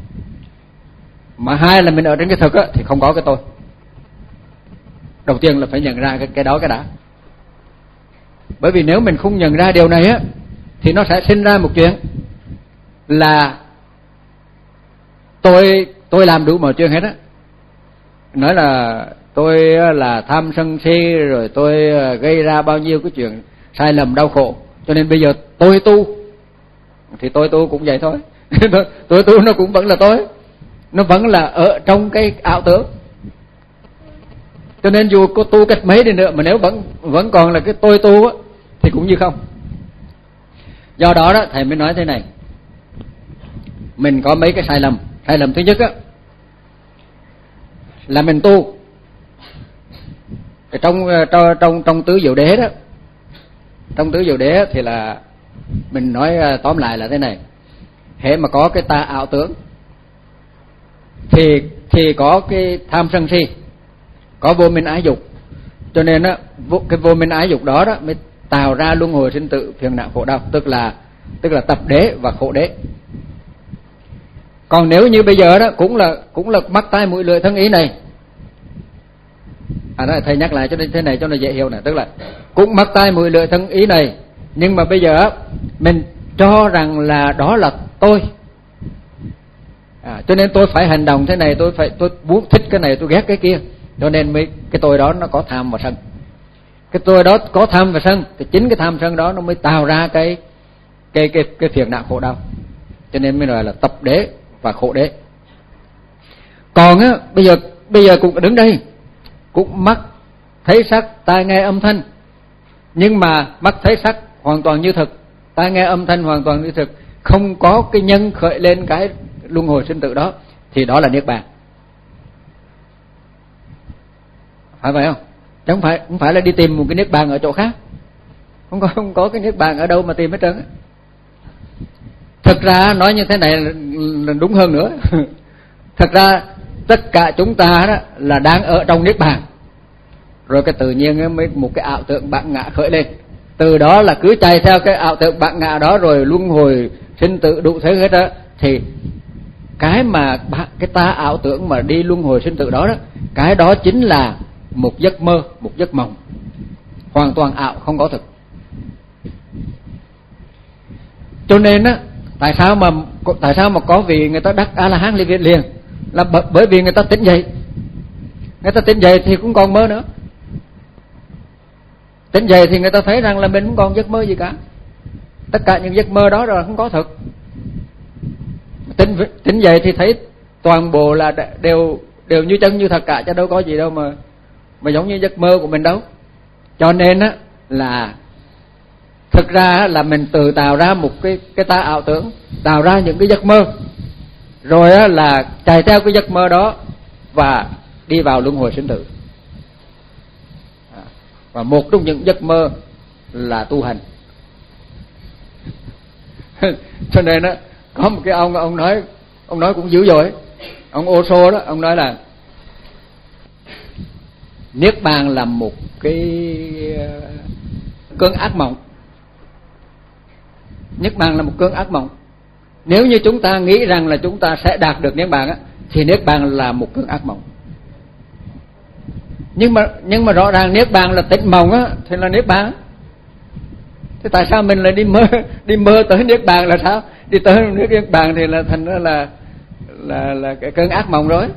Mà hai là mình ở trên cái thực á thì không có cái tôi. Đầu tiên là phải nhận ra cái cái đó cái đã. Bởi vì nếu mình không nhận ra điều này á thì nó sẽ sinh ra một chuyện là tôi tôi làm đủ mọi chuyện hết á. Nói là tôi là tham sân si, rồi tôi gây ra bao nhiêu cái chuyện sai lầm đau khổ, cho nên bây giờ tôi tu. Thì tôi tu cũng vậy thôi. Tôi tu nó cũng vẫn là tôi, nó vẫn là ở trong cái ảo tưởng. Cho nên dù có tu cách mấy đi nữa mà nếu vẫn vẫn còn là cái tôi tu á thì cũng như không. Do đó đó thầy mới nói thế này, mình có mấy cái sai lầm. Sai lầm thứ nhất á là mình tu trong trong trong trong tứ diệu đế đó. Trong tứ diệu đế thì là mình nói tóm lại là thế này: hễ mà có cái ta ảo tưởng thì thì có cái tham sân si, có vô minh ái dục. Cho nên á cái vô minh ái dục đó đó mới tạo ra luân hồi sinh tử phiền não khổ đau, tức là tức là tập đế và khổ đế. Còn nếu như bây giờ đó cũng là cũng là mắt tai mũi lưỡi thân ý này, à đó, thầy nhắc lại cho nên thế này cho nó dễ hiểu này, tức là cũng mắt tai mũi lưỡi thân ý này, nhưng mà bây giờ mình cho rằng là đó là tôi, à, cho nên tôi phải hành động thế này, tôi phải tôi muốn thích cái này, tôi ghét cái kia, cho nên mới cái tôi đó nó có tham và sân. Cái tôi đó có tham và sân thì chính cái tham sân đó nó mới tạo ra cái cái cái cái phiền não khổ đau, cho nên mới nói là tập đế và khổ đế. Còn á bây giờ bây giờ cũng đứng đây, cũng mắt thấy sắc, tai nghe âm thanh, nhưng mà mắt thấy sắc hoàn toàn như thực, tai nghe âm thanh hoàn toàn như thực, không có cái nhân khởi lên cái luân hồi sinh tử đó, thì đó là niết bàn. Phải vậy không? Chứ không phải không phải là đi tìm một cái niết bàn ở chỗ khác, không có không có cái niết bàn ở đâu mà tìm hết trơn á. Thực ra nói như thế này là đúng hơn nữa. Thật ra tất cả chúng ta đó là đang ở trong niết bàn, rồi cái tự nhiên mới một cái ảo tưởng bản ngã khởi lên, từ đó là cứ chạy theo cái ảo tưởng bản ngã đó, rồi luân hồi sinh tử đủ thứ hết đó. Thì cái mà cái ta ảo tưởng mà đi luân hồi sinh tử đó đó, cái đó chính là một giấc mơ, một giấc mộng, hoàn toàn ảo, không có thực. Cho nên á, tại sao mà tại sao mà có vị người ta đắc A La Hán liền liền là bởi vì người ta tỉnh dậy. Người ta tỉnh dậy thì cũng còn mơ nữa. Tỉnh dậy thì người ta thấy rằng là mình không còn giấc mơ gì cả. Tất cả những giấc mơ đó rồi không có thực. Tỉnh tỉnh dậy thì thấy toàn bộ là đều đều như chân như thật cả, chứ đâu có gì đâu mà mà giống như giấc mơ của mình đâu. Cho nên á là thực ra là mình tự tạo ra một cái cái ta ảo tưởng, tạo ra những cái giấc mơ, rồi á là chạy theo cái giấc mơ đó và đi vào luân hồi sinh tử. Và một trong những giấc mơ là tu hành. Cho nên á có một cái ông ông nói ông nói cũng dữ dội, ông Osho đó, ông nói là niết bàn là một cái cơn ác mộng. Niết bàn là một cơn ác mộng. Nếu như chúng ta nghĩ rằng là chúng ta sẽ đạt được niết bàn á, thì niết bàn là một cơn ác mộng. Nhưng mà nhưng mà rõ ràng niết bàn là tỉnh mộng á, thì là niết bàn. Thế tại sao mình lại đi mơ đi mơ tới niết bàn là sao? Đi tới niết bàn thì là thành ra là là là cái cơn ác mộng rồi.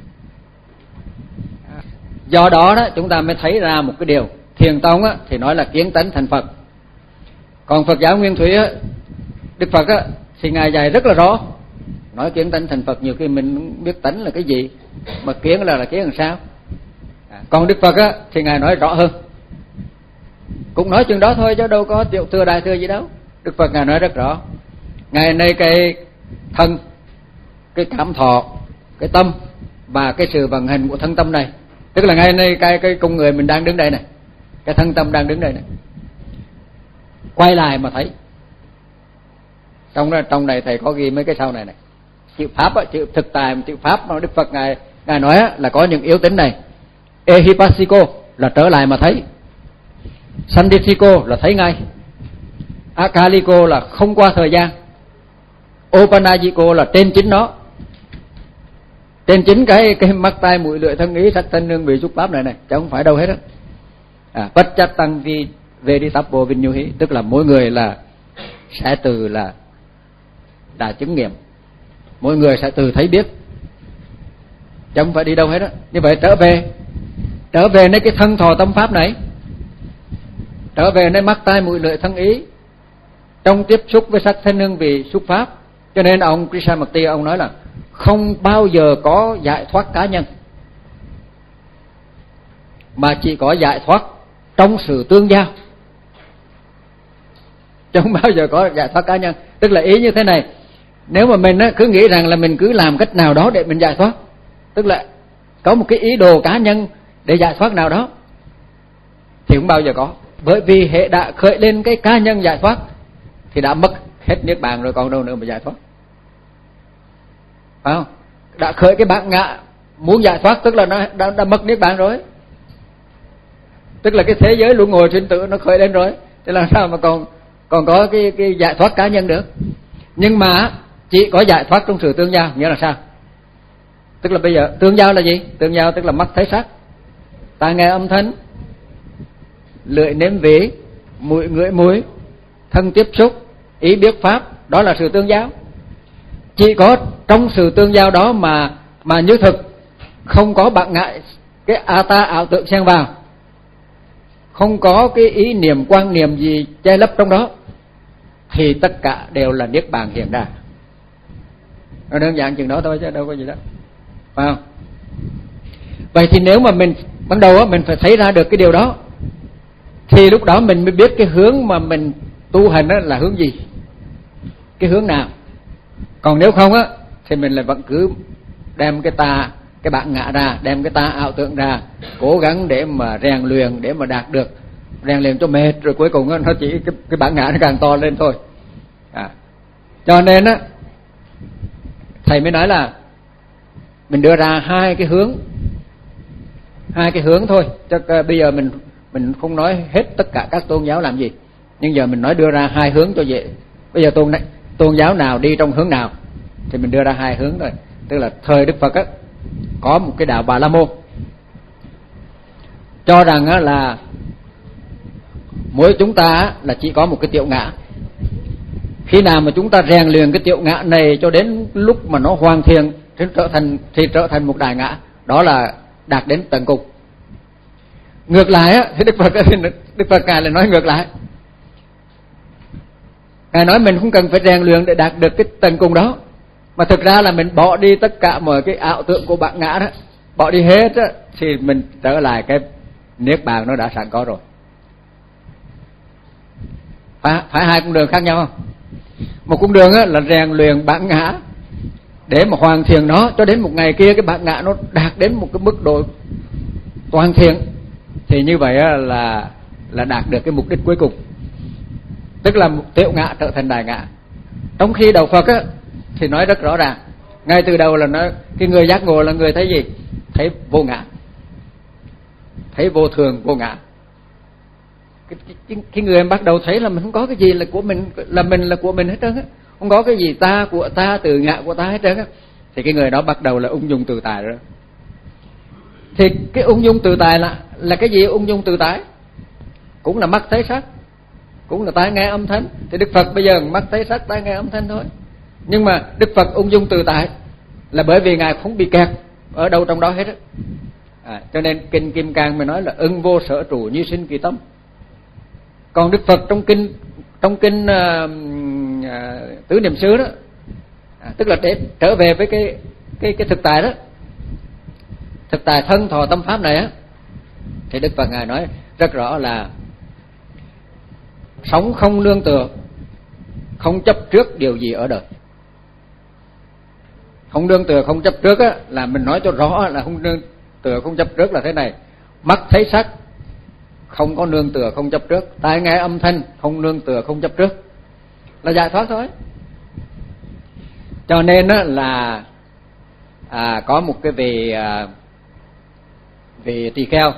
Do đó đó chúng ta mới thấy ra một cái điều, Thiền tông á thì nói là kiến tánh thành Phật. Còn Phật giáo Nguyên Thủy á, Đức Phật á thì ngài dạy rất là rõ, nói kiến tánh thành Phật, nhiều khi mình không biết tánh là cái gì, mà kiến là là kiến làm sao. À, còn Đức Phật á thì ngài nói rõ hơn, cũng nói chừng đó thôi chứ đâu có tiểu thừa đại thừa gì đâu. Đức Phật ngài nói rất rõ, ngày nay cái thân, cái cảm thọ, cái tâm và cái sự vận hành của thân tâm này, tức là ngày nay cái cái con người mình đang đứng đây này, cái thân tâm đang đứng đây này, quay lại mà thấy. Trong đó, trong này thầy có ghi mấy cái sau này này, chữ pháp á, chữ thực tại, chữ pháp mà Đức Phật ngài ngài nói á, là có những yếu tính này. Ehipassiko là trở lại mà thấy, Sandithiko là thấy ngay, Akaliko là không qua thời gian, Opanajiko là trên chính nó, trên chính cái cái mắt tai mũi lưỡi thân ý sắc thân hương vị xúc pháp này này, chứ không phải đâu hết á. À, bất chấp tăng vi về đi tập bộ vinh nhu hí, tức là mỗi người là sẽ từ là đã chứng nghiệm, mỗi người sẽ từ thấy biết, chứ không phải đi đâu hết á. Như vậy trở về trở về nơi cái thân thọ tâm pháp này, trở về nơi mắt tai mũi lưỡi thân ý trong tiếp xúc với sắc thân hương vị xúc pháp. Cho nên ông Krishnamurti ông nói là không bao giờ có giải thoát cá nhân, mà chỉ có giải thoát trong sự tương giao, chứ không bao giờ có giải thoát cá nhân. Tức là ý như thế này, nếu mà mình cứ nghĩ rằng là mình cứ làm cách nào đó để mình giải thoát, tức là có một cái ý đồ cá nhân để giải thoát nào đó, thì không bao giờ có. Bởi vì hệ đã khởi lên cái cá nhân giải thoát thì đã mất hết niết bàn rồi, còn đâu nữa mà giải thoát, phải không? Đã khởi cái bản ngã muốn giải thoát, tức là nó đã, đã mất niết bàn rồi, tức là cái thế giới luân hồi sinh tử nó khởi lên rồi, Thế làm sao mà còn còn có cái cái giải thoát cá nhân được? Nhưng mà chỉ có giải thoát trong sự tương giao. Nghĩa là sao? Tức là bây giờ tương giao là gì? Tương giao tức là mắt thấy sắc, tai nghe âm thanh, lưỡi nếm vị, mũi ngửi mùi, thân tiếp xúc, ý biết pháp. Đó là sự tương giao. Chỉ có trong sự tương giao đó mà mà như thực, không có bạn ngại cái a ta ảo tượng xen vào, không có cái ý niệm quan niệm gì che lấp trong đó, thì tất cả đều là niết bàn hiện ra. Nó đơn giản chừng đó thôi chứ đâu có gì đó, phải không? Vậy thì nếu mà mình ban đầu á, mình phải thấy ra được cái điều đó, thì lúc đó mình mới biết cái hướng mà mình tu hành đó là hướng gì, cái hướng nào. Còn nếu không á, thì mình lại vẫn cứ đem cái ta, cái bản ngã ra, đem cái ta ảo tượng ra, cố gắng để mà rèn luyện, để mà đạt được, rèn luyện cho mệt, rồi cuối cùng á, nó chỉ cái, cái bản ngã nó càng to lên thôi. À. Cho nên á, thầy mới nói là mình đưa ra hai cái hướng, hai cái hướng thôi. Chắc uh, bây giờ mình mình không nói hết tất cả các tôn giáo làm gì, nhưng giờ mình nói đưa ra hai hướng cho dễ. Bây giờ tôn này, tôn giáo nào đi trong hướng nào thì mình đưa ra hai hướng rồi. Tức là thời Đức Phật á, có một cái đạo Bà La Môn cho rằng á, là mỗi chúng ta á, là chỉ có một cái tiểu ngã. Khi nào mà chúng ta rèn luyện cái tiểu ngã này cho đến lúc mà nó hoàn thiện thì trở thành thì trở thành một đại ngã, đó là đạt đến tận cùng. Ngược lại á, thì Đức Phật Đức Phật ngài lại nói ngược lại. Ngài nói mình không cần phải rèn luyện để đạt được cái tận cùng đó, mà thực ra là mình bỏ đi tất cả mọi cái ảo tưởng của bản ngã đó, bỏ đi hết á, thì mình trở lại cái niết bàn nó đã sẵn có rồi. Phải, phải hai con đường khác nhau không? Một con đường á, là rèn luyện bản ngã để mà hoàn thiện nó, cho đến một ngày kia cái bản ngã nó đạt đến một cái mức độ toàn thiện, thì như vậy á, là là đạt được cái mục đích cuối cùng, tức là một tiểu ngã trở thành đại ngã. Trong khi đạo Phật á, thì nói rất rõ ràng, ngay từ đầu là nói cái người giác ngộ là người thấy gì? Thấy vô ngã, thấy vô thường, vô ngã. Cái, cái, cái người em bắt đầu thấy là mình không có cái gì là của mình, là mình là của mình hết trơn á, không có cái gì ta của ta, từ ngã của ta hết trơn á, thì cái người đó bắt đầu là ung dung tự tại rồi. Thì cái ung dung tự tại là là cái gì? Ung dung tự tại cũng là mắt thấy sắc, cũng là tai nghe âm thanh. Thì Đức Phật bây giờ mắt thấy sắc, tai nghe âm thanh thôi. Nhưng mà Đức Phật ung dung tự tại là bởi vì ngài không bị kẹt ở đâu trong đó hết á. À, cho nên kinh Kim Cang mới nói là ưng vô sở trụ như sinh kỳ tâm. Còn Đức Phật trong kinh trong kinh uh, uh, Tứ Niệm xứ đó, à, tức là để trở về với cái cái cái thực tại đó, thực tại thân thọ tâm pháp này á, thì Đức Phật ngài nói rất rõ là sống không nương tựa, không chấp trước điều gì ở đời. Không nương tựa, không chấp trước á, là mình nói cho rõ là không nương tựa, không chấp trước là thế này: mắt thấy sắc, không có nương tựa, không chấp trước; tai nghe âm thanh, không nương tựa, không chấp trước, là giải thoát thôi. Cho nên á, là à, có một cái vị à, vị tỳ kheo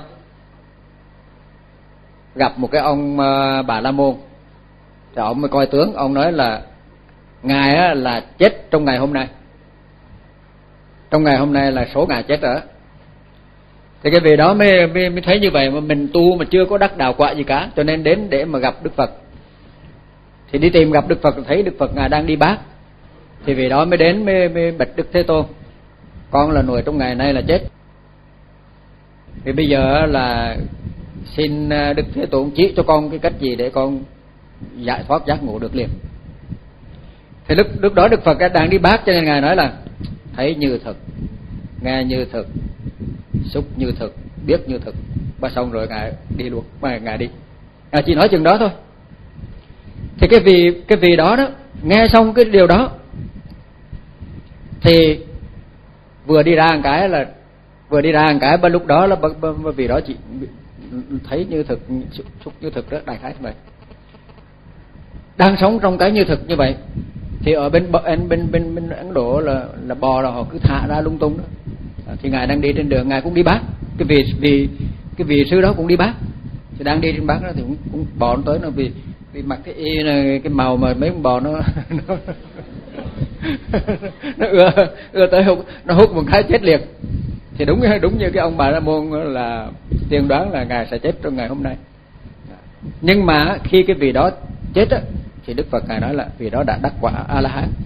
gặp một cái ông à, Bà La Môn, thì ông mới coi tướng, ông nói là ngài á, là chết trong ngày hôm nay, trong ngày hôm nay là số ngài chết rồi. Thì cái vị đó mới, mới, mới thấy như vậy, mà mình tu mà chưa có đắc đạo quả gì cả, cho nên đến để mà gặp Đức Phật. Thì đi tìm gặp Đức Phật, thấy Đức Phật ngài đang đi bát, thì vị đó mới đến mới, mới bạch Đức Thế Tôn: con là người trong ngày nay là chết, thì bây giờ là xin Đức Thế Tôn chỉ cho con cái cách gì để con giải thoát giác ngộ được liền. Thì lúc, lúc đó Đức Phật đang đi bát, cho nên ngài nói là thấy như thực, nghe như thực, xúc như thực, biết như thực. Và xong rồi ngài đi luôn, mà ngài đi, ngài chỉ nói chừng đó thôi. Thì cái vị cái vị đó đó nghe xong cái điều đó thì vừa đi ra một cái là vừa đi ra một cái ba lúc đó là bởi vì đó chị thấy như thực, xúc như thực, rất đại khái như vậy, đang sống trong cái như thực như vậy. Thì ở bên bên bên bên, bên Ấn Độ là là bò là họ cứ thả ra lung tung đó. À, thì ngài đang đi trên đường, ngài cũng đi bát, cái vị vị cái vị sư đó cũng đi bát. Thì đang đi trên Bắc đó thì cũng, cũng bò nó tới, nó vì vì mặc cái y này, cái màu mà mấy con bò nó nó, nó ưa ưa tới hút, nó hút một cái chết liệt. Thì đúng đúng như cái ông Bà La Môn là tiên đoán là ngài sẽ chết trong ngày hôm nay. Nhưng mà khi cái vị đó chết á, thì Đức Phật ngài nói là vị đó đã đắc quả A La Hán.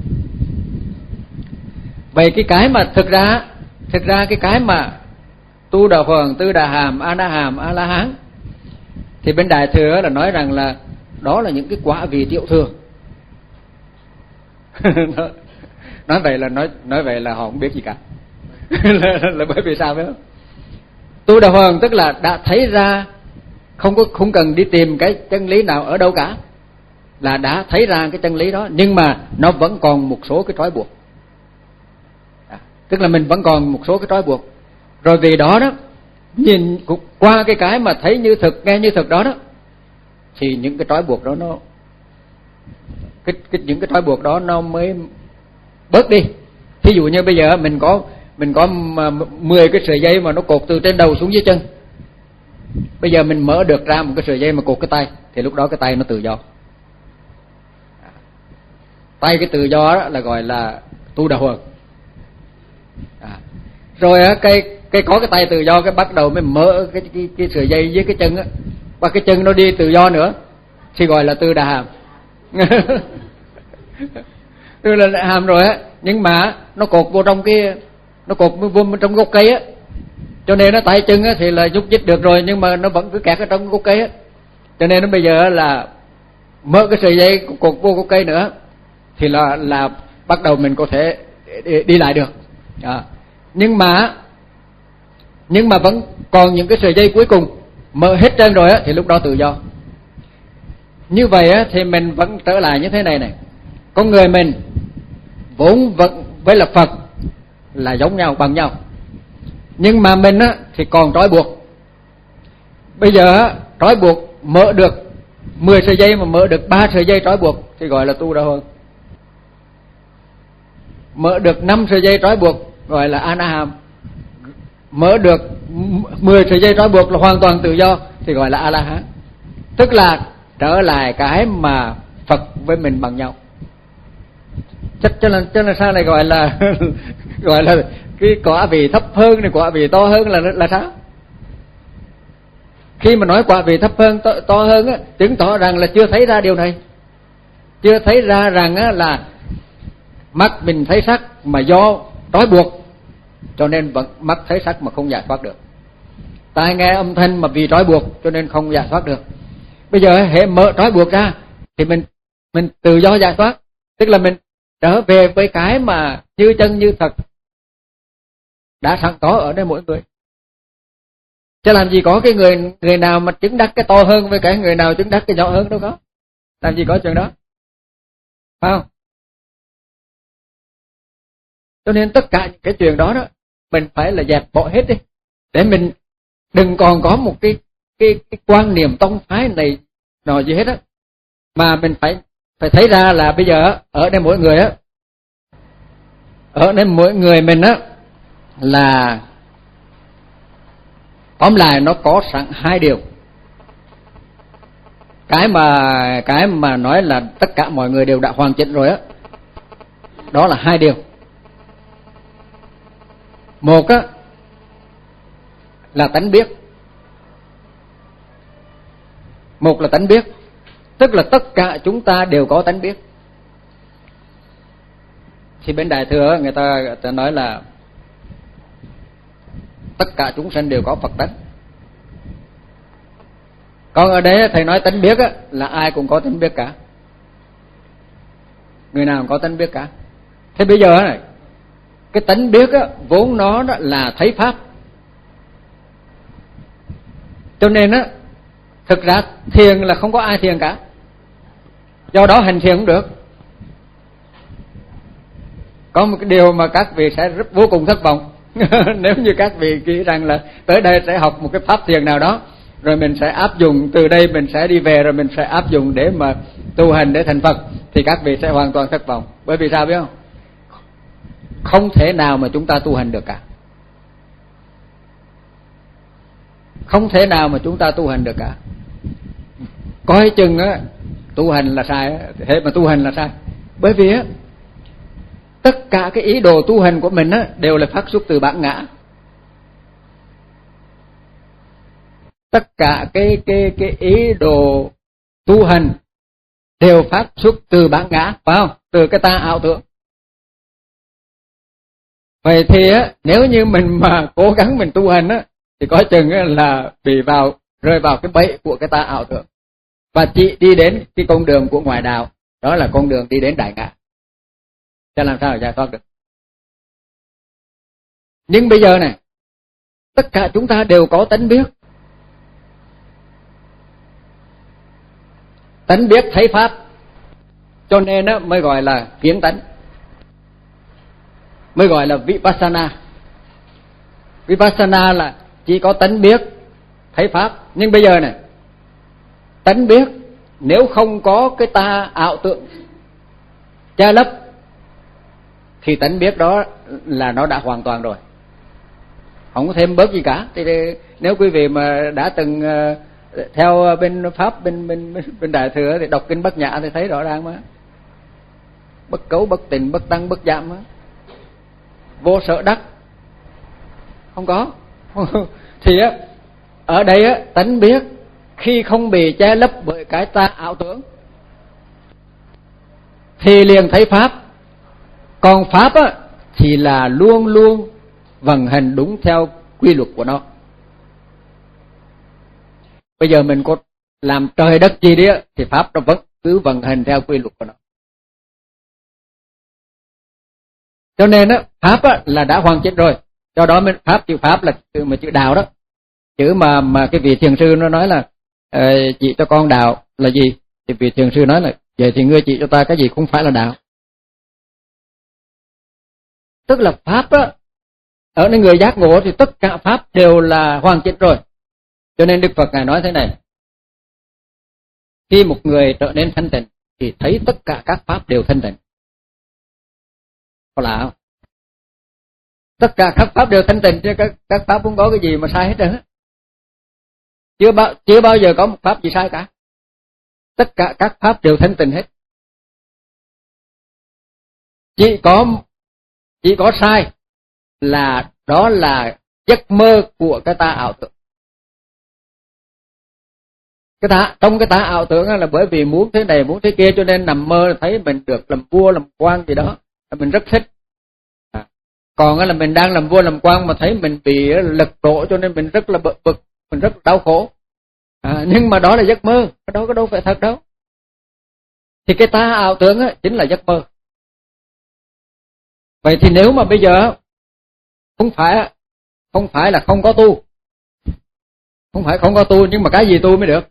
Vậy cái cái mà thực ra thực ra cái cái mà Tu Đà Hoàng, Tư Đà Hàm, A Na Hàm, A La Hán thì bên Đại Thừa là nói rằng là đó là những cái quả vị tiểu thừa. Nói vậy là nói nói vậy là họ không biết gì cả. là, là bởi vì sao biết không? Tu Đà Hoàng tức là đã thấy ra, không có không cần đi tìm cái chân lý nào ở đâu cả, là đã thấy ra cái chân lý đó, nhưng mà nó vẫn còn một số cái trói buộc. À, tức là mình vẫn còn một số cái trói buộc. Rồi vì đó đó, nhìn qua cái cái mà thấy như thực, nghe như thực đó đó, thì những cái trói buộc đó nó cái, cái những cái trói buộc đó nó mới bớt đi. Thí dụ như bây giờ mình có mình có mười cái sợi dây mà nó cột từ trên đầu xuống dưới chân. Bây giờ mình mở được ra một cái sợi dây mà cột cái tay, thì lúc đó cái tay nó tự do. Tay cái tự do đó là gọi là Tu Đà Hoàng. À. Rồi cái cái có cái tay tự do, cái bắt đầu mới mở cái cái, cái sợi dây với cái chân á, và cái chân nó đi tự do nữa, thì gọi là Tư Đà Hàm. Tư Đà Hàm rồi á, nhưng mà nó cột vô trong cái nó cột vô trong gốc cây á, cho nên nó tay chân á thì là nhúc nhích được rồi, nhưng mà nó vẫn cứ kẹt ở trong gốc cây á, cho nên nó bây giờ là mở cái sợi dây cột vô gốc cây nữa, thì là là bắt đầu mình có thể đi, đi lại được. À. Nhưng mà nhưng mà vẫn còn những cái sợi dây cuối cùng, mở hết trơn rồi á thì lúc đó tự do. Như vậy á thì mình vẫn trở lại như thế này này, con người mình vốn vẫn với là Phật là giống nhau, bằng nhau, nhưng mà mình á thì còn trói buộc. Bây giờ á, trói buộc mở được mười sợi dây mà mở được ba sợi dây trói buộc thì gọi là Tu Đà Hoàng. Mở được năm sợi dây trói buộc gọi là A Na Hàm. Mở được mười sợi dây trói buộc là hoàn toàn tự do thì gọi là A La Hán. Tức là trở lại cái mà Phật với mình bằng nhau. Chắc cho nên cho nên sao này gọi là gọi là cái quả vị thấp hơn này, quả vị to hơn là là sao? Khi mà nói quả vị thấp hơn to, to hơn á, chứng tỏ rằng là chưa thấy ra điều này, chưa thấy ra rằng á là mắt mình thấy sắc mà do trói buộc cho nên vẫn mắt thấy sắc mà không giải thoát được. Tai nghe âm thanh mà vì trói buộc cho nên không giải thoát được. Bây giờ hệ mở trói buộc ra thì mình mình tự do giải thoát, tức là mình trở về với cái mà như chân như thật đã sẵn có ở đây mỗi người. Chứ làm gì có cái người người nào mà chứng đắc cái to hơn với cái người nào chứng đắc cái nhỏ hơn, đâu có. Làm gì có chuyện đó, phải không? Cho nên tất cả những cái chuyện đó đó mình phải là dẹp bỏ hết đi, để mình đừng còn có một cái cái cái quan niệm tông phái này nọ gì hết á, mà mình phải phải thấy ra là bây giờ ở đây mỗi người á, ở đây mỗi người mình á là tóm lại nó có sẵn hai điều. Cái mà cái mà nói là tất cả mọi người đều đã hoàn chỉnh rồi á, đó là hai điều. Một á là tánh biết. Một là tánh biết, tức là tất cả chúng ta đều có tánh biết. Thì bên Đại Thừa người ta, người ta nói là tất cả chúng sanh đều có Phật tánh. Còn ở đây thầy nói tánh biết á, là ai cũng có tánh biết cả, người nào cũng có tánh biết cả. Thế bây giờ này, cái tánh biết á, vốn nó đó là thấy pháp, cho nên á thực ra thiền là không có ai thiền cả, do đó hành thiền cũng được. Có một cái điều mà các vị sẽ rất vô cùng thất vọng nếu như các vị nghĩ rằng là tới đây sẽ học một cái pháp thiền nào đó, rồi mình sẽ áp dụng từ đây, mình sẽ đi về rồi mình sẽ áp dụng để mà tu hành để thành Phật, thì các vị sẽ hoàn toàn thất vọng. Bởi vì sao biết không? Không thể nào mà chúng ta tu hành được cả. Không thể nào mà chúng ta tu hành được cả. coi chừng á tu hành là sai á, thế mà tu hành là sai. Bởi vì á tất cả cái ý đồ tu hành của mình á đều là phát xuất từ bản ngã. Tất cả cái cái cái ý đồ tu hành đều phát xuất từ bản ngã, phải không? Từ cái ta ảo tưởng. Vậy thì á, nếu như mình mà cố gắng mình tu hành á, thì có chừng á, là bị vào rơi vào cái bẫy của cái ta ảo tưởng, và chỉ đi đến cái con đường của ngoại đạo, đó là con đường đi đến đại ngã. Cho làm sao để giải thoát được? Nhưng bây giờ này, tất cả chúng ta đều có tánh biết. Tánh biết thấy pháp, cho nên á, mới gọi là kiến tánh, mới gọi là Vipassana. Vipassana là chỉ có tánh biết thấy pháp. Nhưng bây giờ này, tánh biết nếu không có cái ta ảo tưởng che lấp thì tánh biết đó là nó đã hoàn toàn rồi, không có thêm bớt gì cả. Thì nếu quý vị mà đã từng theo bên pháp bên bên bên đại thừa thì đọc kinh Bát Nhã thì thấy rõ ràng mà, bất cấu bất tình bất tăng bất giảm, vô sở đắc, không có. Thì á ở đây á tánh biết khi không bị che lấp bởi cái ta ảo tưởng thì liền thấy pháp. Còn pháp á thì là luôn luôn vận hành đúng theo quy luật của nó. Bây giờ mình có làm trời đất gì đi á thì pháp nó vẫn cứ vận hành theo quy luật của nó. Cho nên á pháp á là đã hoàn chỉnh rồi. Do đó mình pháp, chữ pháp là chữ mà chữ đạo đó. Chữ mà mà cái vị thiền sư nó nói là uh, chỉ cho con đạo là gì? Thì vị thiền sư nói là vậy thì ngươi chỉ cho ta cái gì cũng phải là đạo. Tức là pháp á, ở nơi người giác ngộ thì tất cả pháp đều là hoàn chỉnh rồi. Cho nên Đức Phật Ngài nói thế này: khi một người trở nên thanh tịnh thì thấy tất cả các pháp đều thanh tịnh. Có lạ không? Tất cả các pháp đều thanh tịnh chứ các, các pháp không có cái gì mà sai hết trơn. Chưa bao, chưa bao giờ có một pháp gì sai cả. Tất cả các pháp đều thanh tịnh hết. Chỉ có chỉ có sai là đó là giấc mơ của cái ta ảo tưởng. Cái ta, trong cái ta ảo tưởng là bởi vì muốn thế này muốn thế kia cho nên nằm mơ thấy mình được làm vua làm quan gì đó, mình rất thích. À, còn là mình đang làm vua làm quan mà thấy mình bị lật đổ cho nên mình rất là bực bực, mình rất là đau khổ. À, nhưng mà đó là giấc mơ, cái đó có đâu phải thật đâu. Thì cái ta ảo tưởng á, chính là giấc mơ. Vậy thì nếu mà bây giờ không phải không phải là không có tu, không phải không có tu, nhưng mà cái gì tu mới được?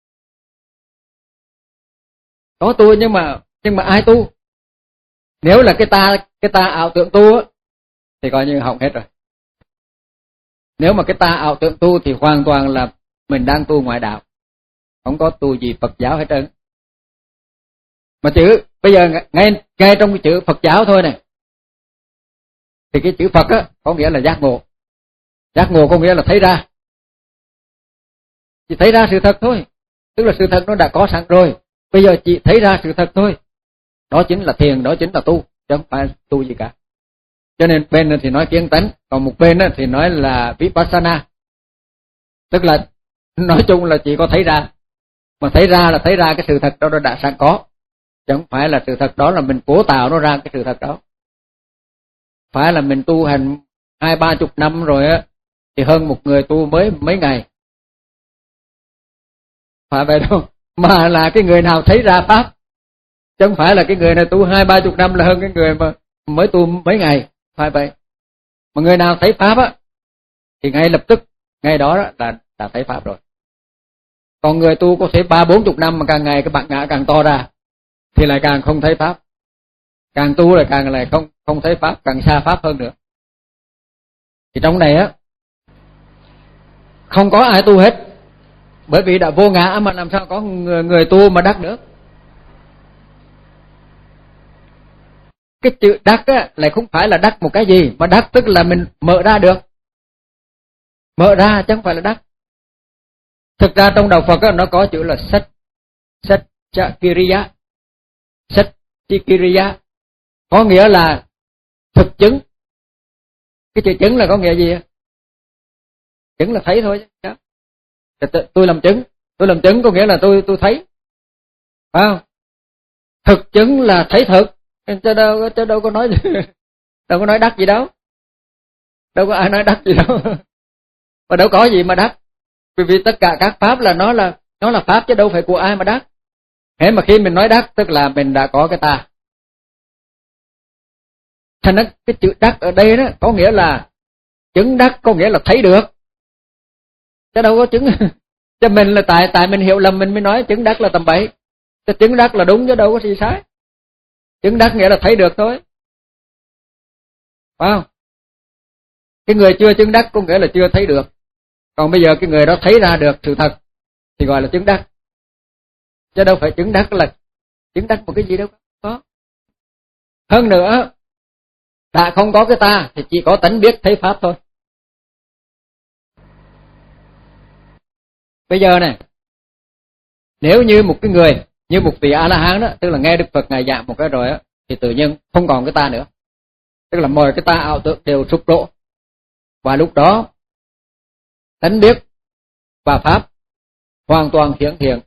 Có tu nhưng mà nhưng mà ai tu? Nếu là cái ta cái ta ảo tưởng tu á, thì coi như hỏng hết rồi. Nếu mà cái ta ảo tưởng tu thì hoàn toàn là mình đang tu ngoại đạo, không có tu gì Phật giáo hết trơn. Mà chữ bây giờ ngay ngay trong cái chữ Phật giáo thôi này, thì cái chữ Phật á có nghĩa là giác ngộ. Giác ngộ có nghĩa là thấy ra. Chỉ thấy ra sự thật thôi. Tức là sự thật nó đã có sẵn rồi. Bây giờ chỉ thấy ra sự thật thôi. Đó chính là thiền, đó chính là tu, chứ không phải tu gì cả. Cho nên bên thì nói kiến tánh, còn một bên thì nói là Vipassana. Tức là nói chung là chỉ có thấy ra. Mà thấy ra là thấy ra cái sự thật đó nó đã sẵn có. Chứ không phải là sự thật đó là mình cố tạo nó ra cái sự thật đó. Phải là mình tu hành hai ba chục năm rồi á thì hơn một người tu mới mấy ngày. Phải vậy đâu. Mà là cái người nào thấy ra pháp. Chứ không phải là cái người này tu hai ba chục năm là hơn cái người mà mới tu mấy ngày. Phải vậy. Mà người nào thấy pháp á thì ngay lập tức, ngay đó, đó là, là thấy pháp rồi. Còn người tu có thể ba bốn chục năm mà càng ngày cái bản ngã càng to ra thì lại càng không thấy pháp. Càng tu lại càng lại không không thấy pháp, càng xa pháp hơn nữa. Thì trong này á không có ai tu hết, bởi vì đã vô ngã mà làm sao có người, người tu mà đắc được. Cái chữ đắc á lại không phải là đắc một cái gì, mà đắc tức là mình mở ra được. Mở ra chứ không phải là đắc. Thực ra trong đạo Phật á, nó có chữ là sách Satchakiriya. Satchakiriya có nghĩa là thực chứng. Cái chữ chứng là có nghĩa gì? Chứng là thấy thôi. Tôi làm chứng, tôi làm chứng có nghĩa là tôi tôi thấy, phải không? Thực chứng là thấy thực, chứ đâu chứ đâu có nói gì, đâu có nói đắc gì đâu, đâu có ai nói đắc gì đâu, mà đâu có gì mà đắc, vì vì tất cả các pháp là nó là nó là pháp chứ đâu phải của ai mà đắc. Thế mà khi mình nói đắc tức là mình đã có cái ta. Thành ra cái chữ đắc ở đây đó có nghĩa là chứng đắc, có nghĩa là thấy được, chứ đâu có chứng. Cho mình là tại tại mình hiểu lầm mình mới nói chứng đắc là tầm bậy. Chứ chứng đắc là đúng chứ đâu có gì sai. Chứng đắc nghĩa là thấy được thôi, phải không? Cái người chưa chứng đắc có nghĩa là chưa thấy được, còn bây giờ cái người đó thấy ra được sự thật thì gọi là chứng đắc, chứ đâu phải chứng đắc là chứng đắc một cái gì đâu có. Hơn nữa, đã không có cái ta thì chỉ có tánh biết thấy pháp thôi. Bây giờ này, nếu như một cái người, như một vị A-la-hán đó, tức là nghe Đức Phật Ngài giảng một cái rồi á, thì tự nhiên không còn cái ta nữa. Tức là mọi cái ta ảo tưởng đều sụp đổ. Và lúc đó, tánh biết và pháp hoàn toàn hiển hiện.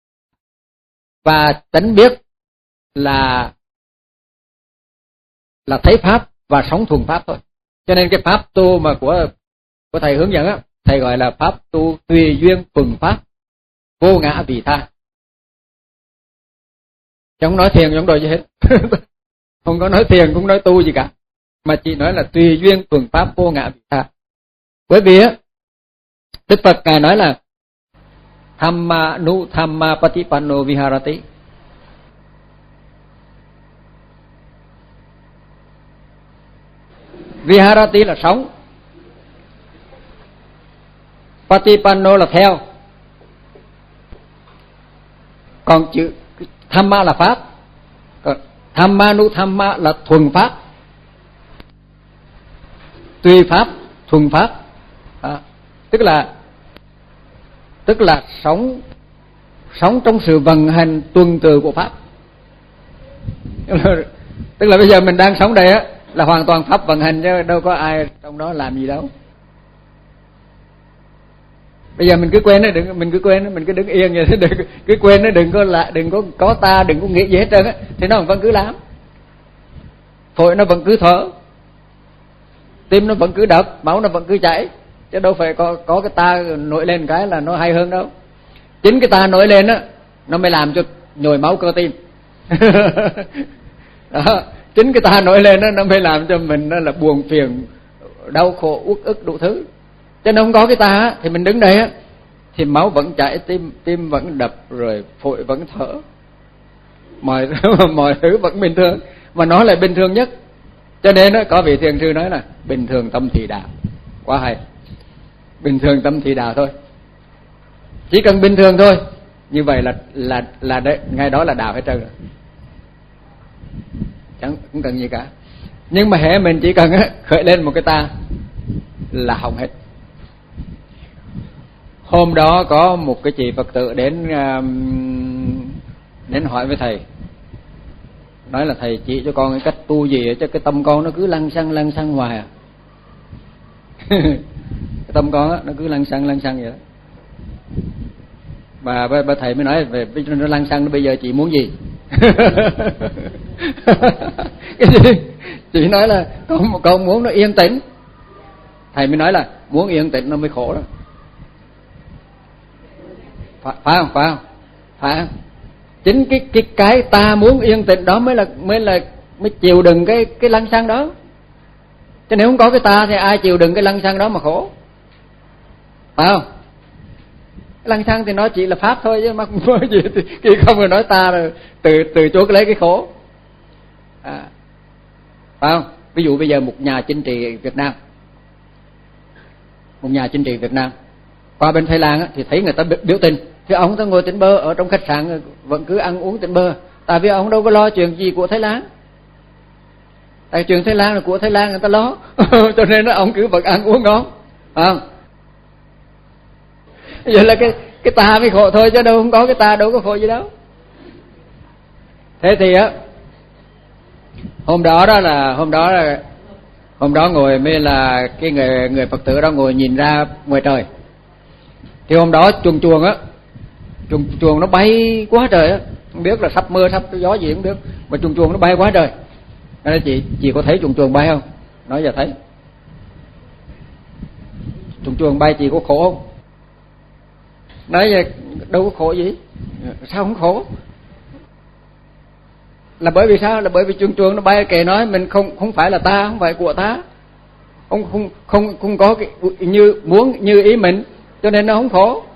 Và tánh biết là là thấy pháp và sống thuần pháp thôi. Cho nên cái pháp tu mà của của thầy hướng dẫn á, thầy gọi là pháp tu tùy duyên thuần pháp, vô ngã vị tha. Chứ không nói thiền không đổi gì hết. Không có nói thiền, không nói tu gì cả, mà chỉ nói là tùy duyên thuần pháp vô ngã vị tha. Bởi vì á, Đức Phật Ngài nói là Thamma nu thamma patipanno viharati. Viharati là sống, patipanno là theo, còn chữ Thamma là pháp, còn Thamma nu thamma là thuần pháp, tùy pháp thuần pháp. À, tức là tức là sống sống trong sự vận hành tuần tự của pháp. Tức là bây giờ mình đang sống đây á là hoàn toàn pháp vận hành, chứ đâu có ai trong đó làm gì đâu. Bây giờ mình cứ quên nó, đừng mình cứ quên nó, mình cứ đứng yên vậy, đừng cứ quên nó, đừng có là đừng có có ta, đừng có nghĩ gì hết trơn á, thì nó vẫn cứ làm. Phổi nó vẫn cứ thở, tim nó vẫn cứ đập, máu nó vẫn cứ chảy, chứ đâu phải có có cái ta nổi lên cái là nó hay hơn đâu. Chính cái ta nổi lên á nó mới làm cho nhồi máu cơ tim. Đó, chính cái ta nổi lên đó, nó mới làm cho mình đó là buồn phiền, đau khổ, uất ức đủ thứ. Cho nên không có cái ta á, thì mình đứng đây á thì máu vẫn chảy, tim tim vẫn đập, rồi phổi vẫn thở, mọi mọi thứ vẫn bình thường, mà nó lại bình thường nhất. Cho nên đó, có vị thiền sư nói là bình thường tâm thì đạo. Quá hay. Bình thường tâm thì đạo thôi. Chỉ cần bình thường thôi, như vậy là là là đấy, ngay đó là đạo hết trơn rồi. Chẳng không cần gì cả. Nhưng mà hễ mình chỉ cần á, khởi lên một cái ta là hỏng hết. Hôm đó có một cái chị Phật tử đến đến hỏi với thầy, nói là thầy chỉ cho con cái cách tu gì chứ cái tâm con nó cứ lăng xăng lăng xăng hoài à. Cái tâm con á nó cứ lăng xăng lăng xăng vậy đó. Và bà thầy mới nói về nó lăng xăng, bây giờ chị muốn gì? Cái gì? Chị nói là con con muốn nó yên tĩnh. Thầy mới nói là muốn yên tĩnh nó mới khổ đó. Phải, phải không? Phải không? Phải không? Chính cái cái cái ta muốn yên tĩnh đó mới là mới là mới chịu đựng cái cái lăng xăng đó. Chứ nếu không có cái ta thì ai chịu đựng cái lăng xăng đó mà khổ. Phải không? Lăng xăng thì nó chỉ là pháp thôi chứ mà không có gì, khi không rồi nói ta rồi từ từ chối lấy cái khổ. À, phải không? Ví dụ bây giờ một nhà chính trị Việt Nam, một nhà chính trị Việt Nam qua bên Thái Lan á, thì thấy người ta biểu tình, thì ông ta ngồi tỉnh bơ ở trong khách sạn vẫn cứ ăn uống tỉnh bơ, tại vì ông đâu có lo chuyện gì của Thái Lan. Tại chuyện Thái Lan là của Thái Lan người ta lo. Cho nên ông cứ vẫn ăn uống ngon, phải không? Vậy là cái cái ta mới khổ thôi, chứ đâu không có cái ta đâu có khổ gì đâu. Thế thì á, hôm đó đó là hôm đó là hôm đó ngồi mới là cái người người Phật tử đó ngồi nhìn ra ngoài trời. Thì hôm đó chuồn chuồn á, chuồn chuồn nó bay quá trời á, không biết là sắp mưa sắp gió gì không biết, mà chuồn chuồn nó bay quá trời. Nói chị chị có thấy chuồn chuồn bay không? Nói giờ thấy. Chuồn chuồn bay chị có khổ không? Nói giờ đâu có khổ gì, sao không khổ? Là bởi vì sao? Là bởi vì chuồn chuồn nó bay kệ nói mình không không phải là ta, không phải của ta, không không không không có cái như muốn như ý mình, cho nên nó không khổ.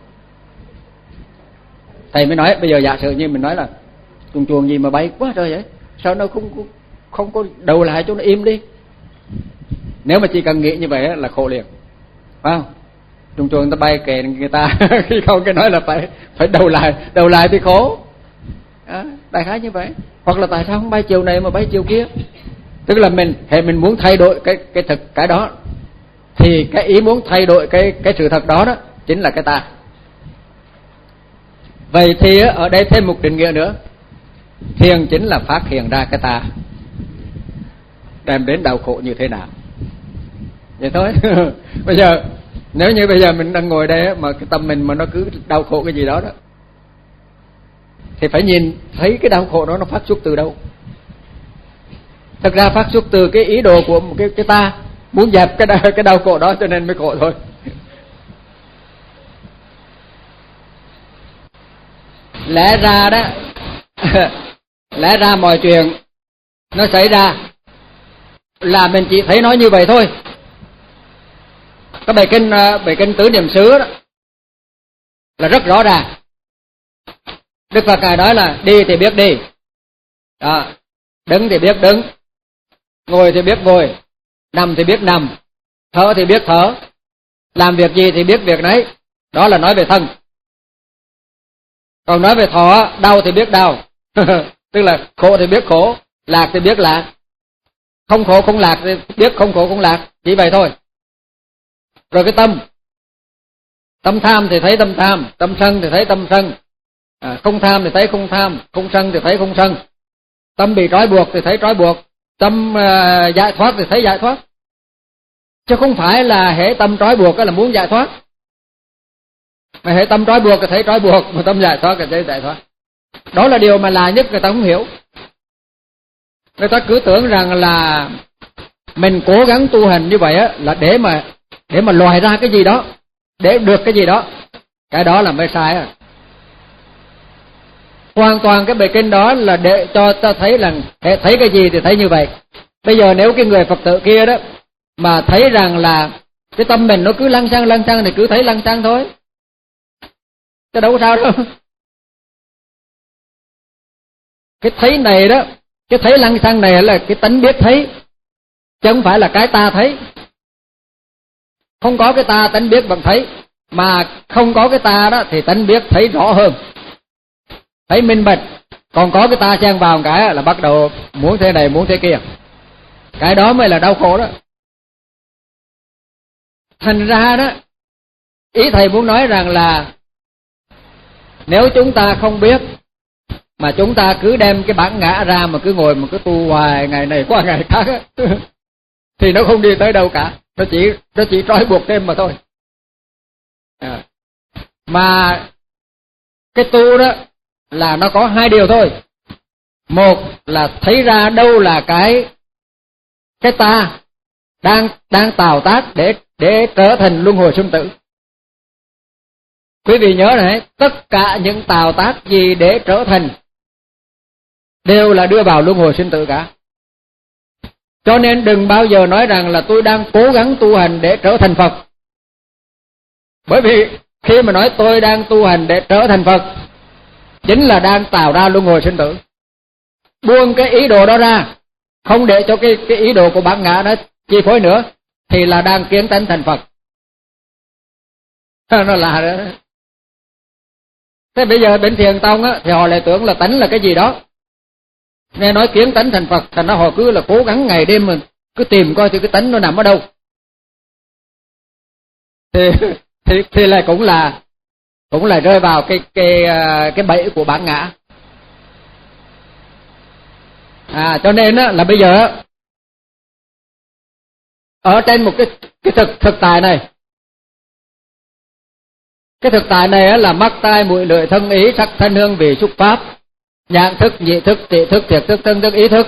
Thầy mới nói bây giờ giả sử như mình nói là chuồn chuồn gì mà bay quá trời vậy, sao nó không không, không có đầu lại cho nó im đi. Nếu mà chỉ cần nghĩ như vậy là khổ liền, phải không? Chuồn chuồn ta bay kệ người ta khi không cái nói là phải phải đầu lại, đầu lại thì khổ. À, đại khái như vậy. Hoặc là tại sao không bay chiều này mà bay chiều kia? Tức là mình hệ mình muốn thay đổi cái cái thực cái đó, thì cái ý muốn thay đổi cái cái sự thật đó đó chính là cái ta. Vậy thì ở đây thêm một định nghĩa nữa, thiền chính là phát hiện ra cái ta đem đến đau khổ như thế nào. Vậy thôi. Bây giờ nếu như bây giờ mình đang ngồi đây mà cái tâm mình mà nó cứ đau khổ cái gì đó đó, thì phải nhìn thấy cái đau khổ đó nó phát xuất từ đâu. Thực ra phát xuất từ cái ý đồ của một cái cái ta muốn dẹp cái đau, cái đau khổ đó cho nên mới khổ thôi. Lẽ ra đó lẽ ra mọi chuyện nó xảy ra là mình chỉ thấy nó như vậy thôi. Cái bài kinh bài kinh Tứ Niệm xứ đó là rất rõ ràng. Đức Phật Ngài nói là đi thì biết đi, đó, đứng thì biết đứng, ngồi thì biết ngồi, nằm thì biết nằm, thở thì biết thở, làm việc gì thì biết việc nấy. Đó là nói về thân. Còn nói về thọ, đau thì biết đau. Tức là khổ thì biết khổ, lạc thì biết lạc, không khổ không lạc thì biết không khổ không lạc, chỉ vậy thôi. Rồi cái tâm, tâm tham thì thấy tâm tham, tâm sân thì thấy tâm sân, à, không tham thì thấy không tham, không sân thì thấy không sân. Tâm bị trói buộc thì thấy trói buộc, tâm uh, giải thoát thì thấy giải thoát. Chứ không phải là hệ tâm trói buộc là muốn giải thoát, mà hệ tâm trói buộc thì thấy trói buộc, mà tâm giải thoát thì thấy giải thoát. Đó là điều mà lạ nhất người ta không hiểu. Người ta cứ tưởng rằng là mình cố gắng tu hành như vậy á là để mà để mà lòi ra cái gì đó, để được cái gì đó. Cái đó là mới sai à. Hoàn toàn cái bài kinh đó là để cho ta thấy là thấy cái gì thì thấy như vậy. Bây giờ nếu cái người Phật tử kia đó mà thấy rằng là cái tâm mình nó cứ lăng xăng lăng xăng thì cứ thấy lăng xăng thôi, chứ đâu có sao đâu. Cái thấy này đó, cái thấy lăng xăng này là cái tánh biết thấy, chứ không phải là cái ta thấy. Không có cái ta tánh biết bằng thấy, mà không có cái ta đó thì tánh biết thấy rõ hơn, thấy minh bạch. Còn có cái ta xen vào một cái là bắt đầu muốn thế này muốn thế kia, cái đó mới là đau khổ đó. Thành ra đó, ý thầy muốn nói rằng là nếu chúng ta không biết mà chúng ta cứ đem cái bản ngã ra mà cứ ngồi mà cứ tu hoài ngày này qua ngày khác á, thì nó không đi tới đâu cả, nó chỉ nó chỉ trói buộc thêm mà thôi. À, mà cái tu đó là nó có hai điều thôi. Một là thấy ra đâu là cái cái ta đang đang tạo tác để để trở thành luân hồi sinh tử. Quý vị nhớ này, tất cả những tạo tác gì để trở thành đều là đưa vào luân hồi sinh tử cả. Cho nên đừng bao giờ nói rằng là tôi đang cố gắng tu hành để trở thành Phật. Bởi vì khi mà nói tôi đang tu hành để trở thành Phật, chính là đang tạo ra luân hồi sinh tử. Buông cái ý đồ đó ra, không để cho cái, cái ý đồ của bản ngã nó chi phối nữa, thì là đang kiến tánh thành Phật. Nó là đó. Thế bây giờ bên Thiền Tông á, thì họ lại tưởng là tánh là cái gì đó. Nghe nói kiến tánh thành Phật, thành ra họ cứ là cố gắng ngày đêm mình cứ tìm coi thì cái tánh nó nằm ở đâu. Thì thì thì lại cũng là cũng là rơi vào cái cái cái bẫy của bản ngã. À cho nên á, là bây giờ ở trên một cái cái thực thực tại này, cái thực tại này á, là mắt tai mũi lưỡi thân ý sắc thân hương vị xúc pháp, nhãn thức nhị thức trị thức thiệt thức thân thức ý thức.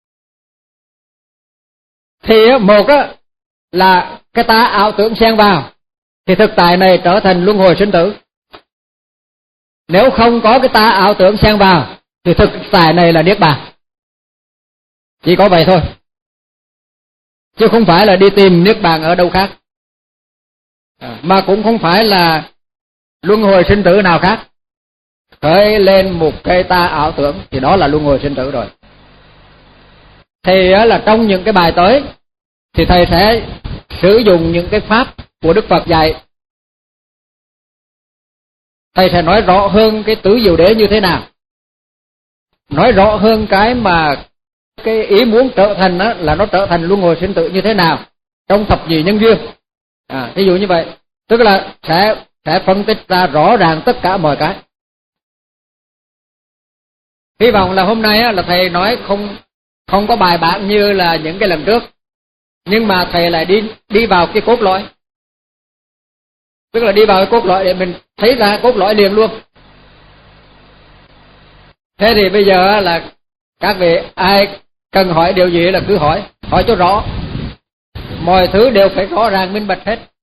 Thì á, một á, là cái ta ảo tưởng xen vào thì thực tại này trở thành luân hồi sinh tử. Nếu không có cái ta ảo tưởng xen vào thì thực tại này là niết bàn. Chỉ có vậy thôi, chứ không phải là đi tìm niết bàn ở đâu khác, à, mà cũng không phải là luân hồi sinh tử nào khác. Khởi lên một cây ta ảo tưởng thì đó là luân hồi sinh tử rồi. Thì là trong những cái bài tới thì thầy sẽ sử dụng những cái pháp của Đức Phật dạy. Thầy sẽ nói rõ hơn cái tứ diệu đế như thế nào, nói rõ hơn cái mà cái ý muốn trở thành đó là nó trở thành luân hồi sinh tử như thế nào trong thập nhị nhân duyên. À, ví dụ như vậy, tức là sẽ sẽ phân tích ra rõ ràng tất cả mọi cái. Hy vọng là hôm nay là thầy nói không không có bài bản như là những cái lần trước, nhưng mà thầy lại đi đi vào cái cốt lõi, tức là đi vào cái cốt lõi để mình thấy ra cốt lõi liền luôn. Thế thì bây giờ là các vị ai cần hỏi điều gì là cứ hỏi, hỏi cho rõ, mọi thứ đều phải rõ ràng minh bạch hết.